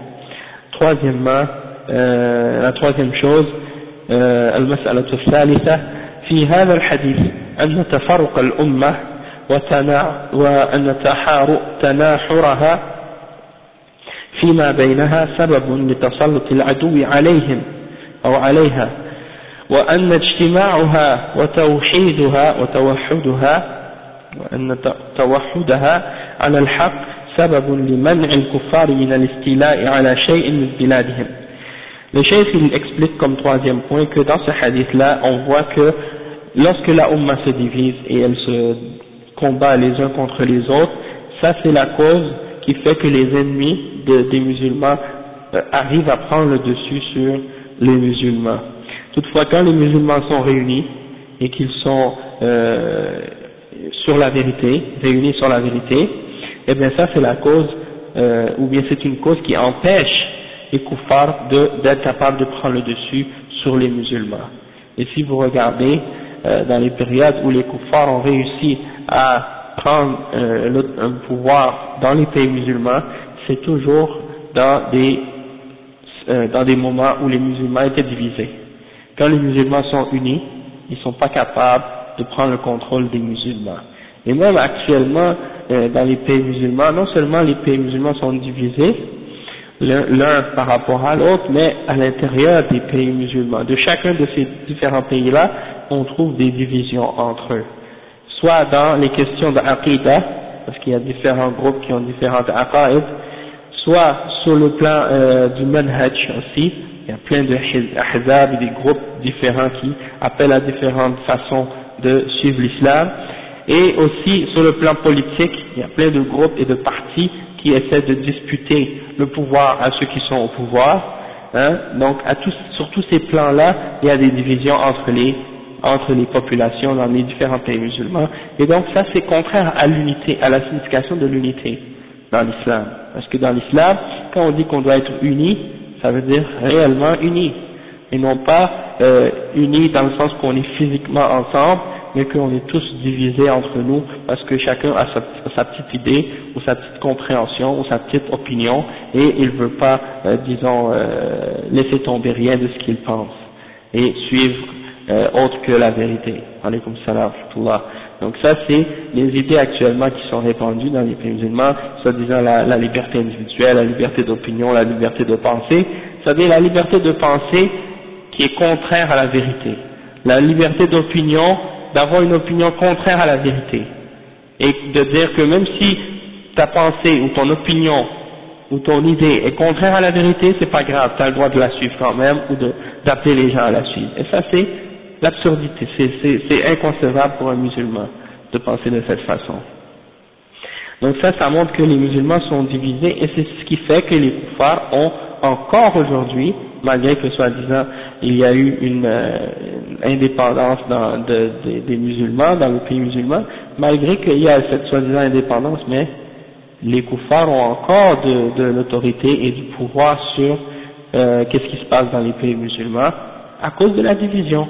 Troisièmement, la troisième chose, al-mas'alatu thalitha في هذا الحديث أن تفرق الأمة وأن تناحرها فيما بينها سبب لتسلط العدو عليهم أو عليها، وأن اجتماعها وأن توحدها على الحق سبب لمنع الكفار من الاستيلاء على شيء من بلادهم. Le cheikh il explique comme troisième point que dans ce hadith-là, on voit que lorsque la Ummah se divise et elle se combat les uns contre les autres, ça c'est la cause qui fait que les ennemis des musulmans arrivent à prendre le dessus sur les musulmans. Toutefois, quand les musulmans sont réunis et qu'ils sont réunis sur la vérité, eh bien ça c'est la cause, ou bien c'est une cause qui empêche les kuffars d'être capables de prendre le dessus sur les musulmans. Et si vous regardez dans les périodes où les kuffars ont réussi à prendre un pouvoir dans les pays musulmans, c'est toujours dans des moments où les musulmans étaient divisés. Quand les musulmans sont unis, ils ne sont pas capables de prendre le contrôle des musulmans. Et même actuellement, dans les pays musulmans, non seulement les pays musulmans sont divisés, l'un par rapport à l'autre, mais à l'intérieur des pays musulmans, de chacun de ces différents pays-là, on trouve des divisions entre eux. Soit dans les questions d'Aqidah, parce qu'il y a différents groupes qui ont différentes aqaïd, soit sur le plan du manhaj aussi, il y a plein de ahzab et des groupes différents qui appellent à différentes façons de suivre l'islam, et aussi sur le plan politique, il y a plein de groupes et de partis qui essaient de disputer le pouvoir à ceux qui sont au pouvoir, donc sur tous ces plans-là, il y a des divisions entre les populations dans les différents pays musulmans, et donc ça c'est contraire à l'unité, à la signification de l'unité dans l'islam, parce que dans l'islam, quand on dit qu'on doit être unis, ça veut dire réellement unis, et non pas unis dans le sens qu'on est physiquement ensemble, mais qu'on est tous divisés entre nous parce que chacun a sa petite idée ou sa petite compréhension ou sa petite opinion et il ne veut pas, laisser tomber rien de ce qu'il pense et suivre autre que la vérité. Alaykoum salam wa rahmatullah. Donc ça c'est les idées actuellement qui sont répandues dans les pays musulmans, soi-disant la liberté individuelle, la liberté d'opinion, la liberté de penser, c'est-à-dire la liberté de penser qui est contraire à la vérité, la liberté d'opinion, d'avoir une opinion contraire à la vérité, et de dire que même si ta pensée ou ton opinion ou ton idée est contraire à la vérité, c'est pas grave, tu as le droit de la suivre quand même ou d'appeler les gens à la suivre. Et ça c'est l'absurdité, c'est inconcevable pour un musulman de penser de cette façon. Donc ça montre que les musulmans sont divisés et c'est ce qui fait que les kuffars ont encore aujourd'hui, malgré que soi-disant il y a eu une indépendance des musulmans, dans le pays musulman, malgré qu'il y a cette soi-disant indépendance, mais les kuffars ont encore de l'autorité et du pouvoir sur qu'est-ce qui se passe dans les pays musulmans à cause de la division,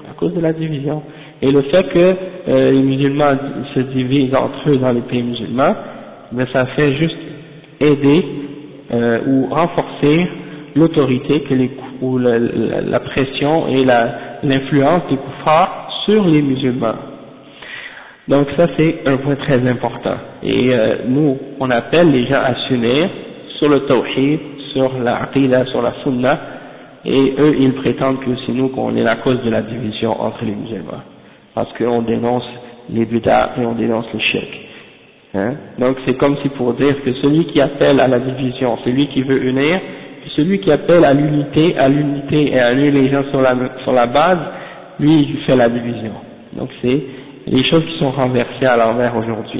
et le fait que les musulmans se divisent entre eux dans les pays musulmans, mais ça fait juste aider ou renforcer l'autorité ou la pression et l'influence des kuffars sur les musulmans. Donc ça c'est un point très important, et nous on appelle les gens à s'unir sur le tawhid, sur la aqidah, sur la sunna, et eux ils prétendent que c'est nous qu'on est la cause de la division entre les musulmans, parce qu'on dénonce les bid'ah et on dénonce le shirk. Donc c'est comme si pour dire que celui qui appelle à la division, c'est lui qui veut unir, et celui qui appelle à l'unité et à unir les gens sur la base, lui il fait la division. Donc c'est les choses qui sont renversées à l'envers aujourd'hui.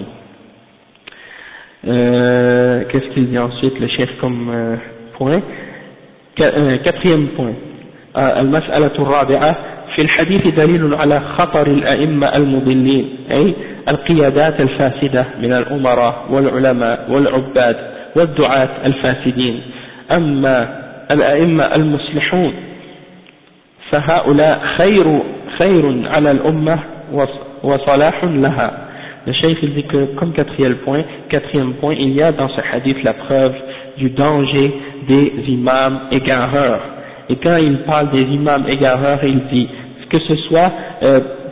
Qu'est-ce qu'il dit ensuite le chef comme point? Quatrième point, المسألة الرابعة في الحديث دليل على خطر الأئمة المضلين أي القيادات الفاسدة من الأمراء والعلماء والعباد والدعاة الفاسدين. أما الأئمة المصلحون فهؤلاء خير على الأمة وصلاح لها. Le cheikh il dit que comme quatrième point, il y a dans ce hadith la preuve du danger des imams égareurs. Et quand il parle des imams égareurs, il dit que ce soit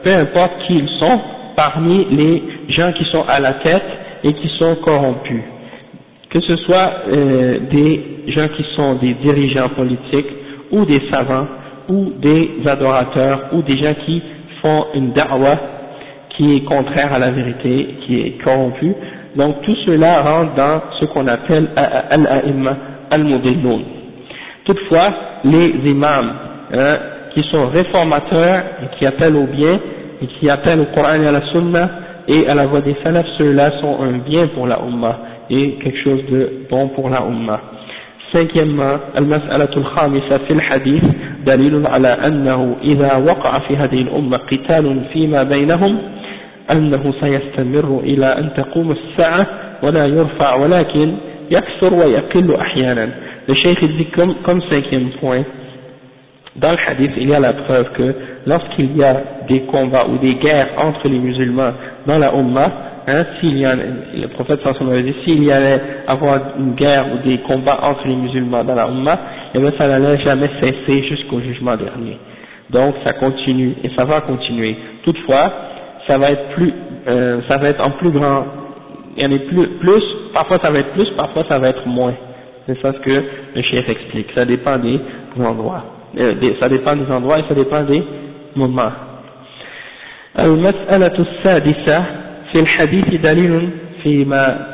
peu importe qui ils sont, parmi les gens qui sont à la tête et qui sont corrompus. Que ce soit des gens qui sont des dirigeants politiques, ou des savants, ou des adorateurs, ou des gens qui font une da'wa qui est contraire à la vérité, qui est corrompue. Donc tout cela rentre dans ce qu'on appelle al-a'imma al-mudillun. Toutefois, les imams qui sont réformateurs et qui appellent au bien, et qui appellent au Coran et à la Sunna et à la voie des salafs, ceux-là sont un bien pour la Ummah et quelque chose de bon pour la Ummah. Cinquièmement, al-mas'alatu al-khamisa fi al-hadith dalil ala annahu idha waqa'a fi hadhihi al-umma qitalun fima baynahum annahu sayastamirru ila an taqum as-sa'a wa la yurfa' walakin yakthur wa yaqillu ahyanan. Le cheikh dit comme cinquième point, dans le hadith il y a la preuve que lorsqu'il y a des combats ou des guerres entre les musulmans dans la Ummah, le prophète sallallahu alayhi wa sallam a dit s'il y allait avoir une guerre ou des combats entre les musulmans dans la Ummah, eh bien ça n'allait jamais cesser jusqu'au jugement dernier. Donc ça continue et ça va continuer. Toutefois, ça va être en plus grand, il y en a plus, parfois ça va être plus, parfois ça va être moins. C'est ça ce que le cheikh explique. Ça dépend des endroits. Ça dépend des endroits et ça dépend des moments. المسألة السادسة في الحديث دليل فيما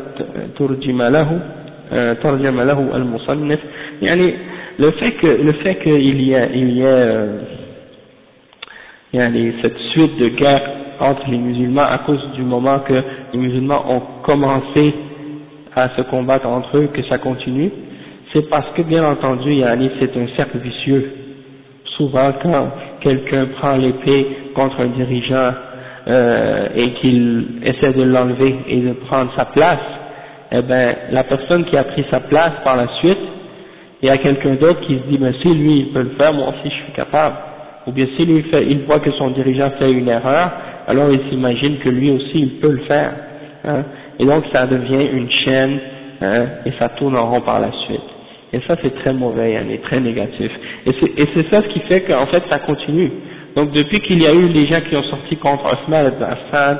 ترجم له المصنف يعني le fait qu'il y a يعني cette suite de guerre entre les musulmans à cause du moment que les musulmans ont commencé à se combattre entre eux, que ça continue, c'est parce que bien entendu c'est un cercle vicieux. Souvent quand quelqu'un prend l'épée contre un dirigeant et qu'il essaie de l'enlever et de prendre sa place, eh ben la personne qui a pris sa place par la suite, il y a quelqu'un d'autre qui se dit mais si lui il peut le faire, moi aussi je suis capable. Ou bien si lui il voit que son dirigeant fait une erreur, alors il s'imagine que lui aussi il peut le faire. Et donc ça devient une chaîne et ça tourne en rond par la suite. Et ça c'est très mauvais, et très négatif. Et c'est ça ce qui fait qu'en fait ça continue. Donc depuis qu'il y a eu les gens qui ont sorti contre Osman ibn Affan,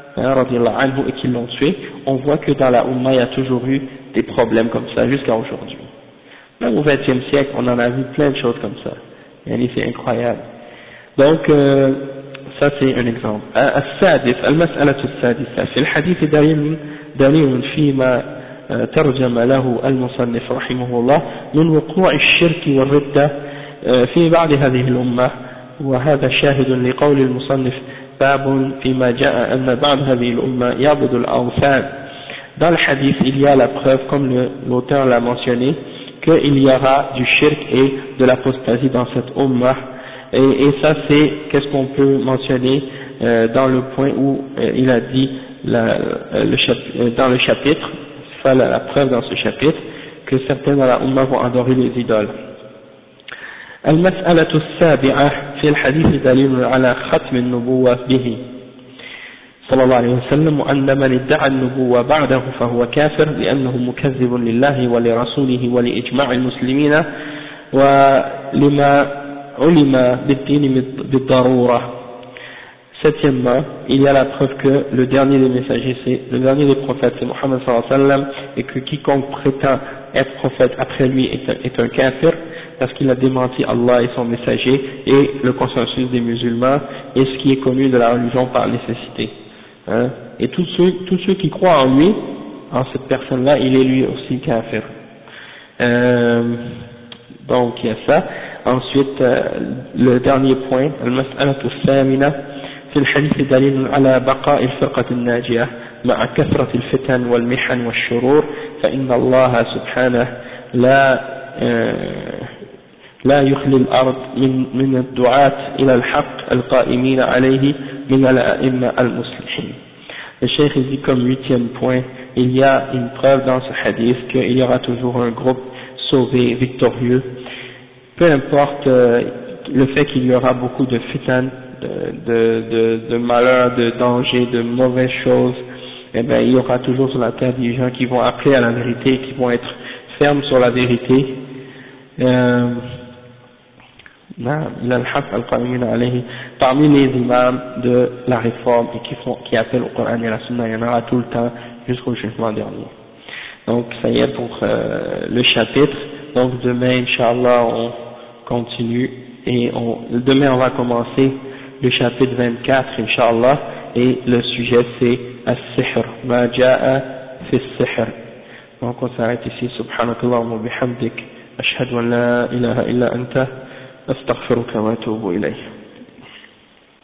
et qui l'ont tué, on voit que dans la Ummah il y a toujours eu des problèmes comme ça jusqu'à aujourd'hui. Même au XXe siècle, on en a vu plein de choses comme ça. Et c'est incroyable. Donc ça c'est un exemple. السادس المسألة السادسة في الحديث دليل فيما ترجم له المصنف رحمه الله من وقوع الشرك والردة في بعض هذه الأمة، وهذا شاهد لقول المصنف باب فيما جاء أن بعض هذه الأمة يعبد الأوثان. Dans le hadith il y a la preuve, comme l'auteur l'a mentionné, qu'il y aura du shirk et de l'apostasie dans cette ummah. Et ça c'est qu'est-ce qu'on peut mentionner dans le point où il a dit dans le chapitre, c'est la preuve dans ce chapitre, que certains dans la ummah vont adorer les idoles. المسألة السابعة في الحديث دليل على ختم النبوة به صلى الله عليه وسلم، وأن من ادعى النبوة بعده فهو كافر لأنه مكذب لله ولرسوله ولإجماع المسلمين ولما علم بالدين بالضرورة. Septièmement, il y a la preuve que le dernier des messagers, le dernier des prophètes, c'est Mohammed sallallahu alayhi wa sallam, et que quiconque prétend être prophète après lui est un kafir, parce qu'il a démenti Allah et son messager, et le consensus des musulmans, et ce qui est connu de la religion par nécessité. Et tous ceux qui croient en lui, en cette personne-là, il est lui aussi kafir. Donc il y a ça. Ensuite, le dernier point, المسألة الثامنة في الحديث دليل على بقاء الفرقة الناجية مع كثرة الفتن والمحن والشرور، فإن الله سبحانه لا يخلي الأرض من الدعاة إلى الحق القائمين عليه من الأئمة المصلحين. Le cheikh dit comme huitième point, il y a une preuve dans ce hadith qu'il y aura toujours un groupe sauvé, victorieux, peu importe le fait qu'il y aura beaucoup de fitan, de malheurs, de dangers, de mauvaises choses, eh bien il y aura toujours sur la terre des gens qui vont appeler à la vérité, qui vont être fermes sur la vérité. il a le haq al-qa'imin alayhi. Parmi les imams de la réforme et qui appellent au Coran et à la Sunna, il y en aura tout le temps jusqu'au jugement dernier. Donc ça y est pour le chapitre. Donc demain, Inch'Allah, on continue et demain on va commencer le chapitre 24, Inch'Allah, et le sujet c'est as-sihr, ma ja'a fi as-sihr. Donc on s'arrête ici. Subhanakallahumma wa bihamdik, ashhadu an la ilaha illa anta, astaghfiruka wa atubu ilayk.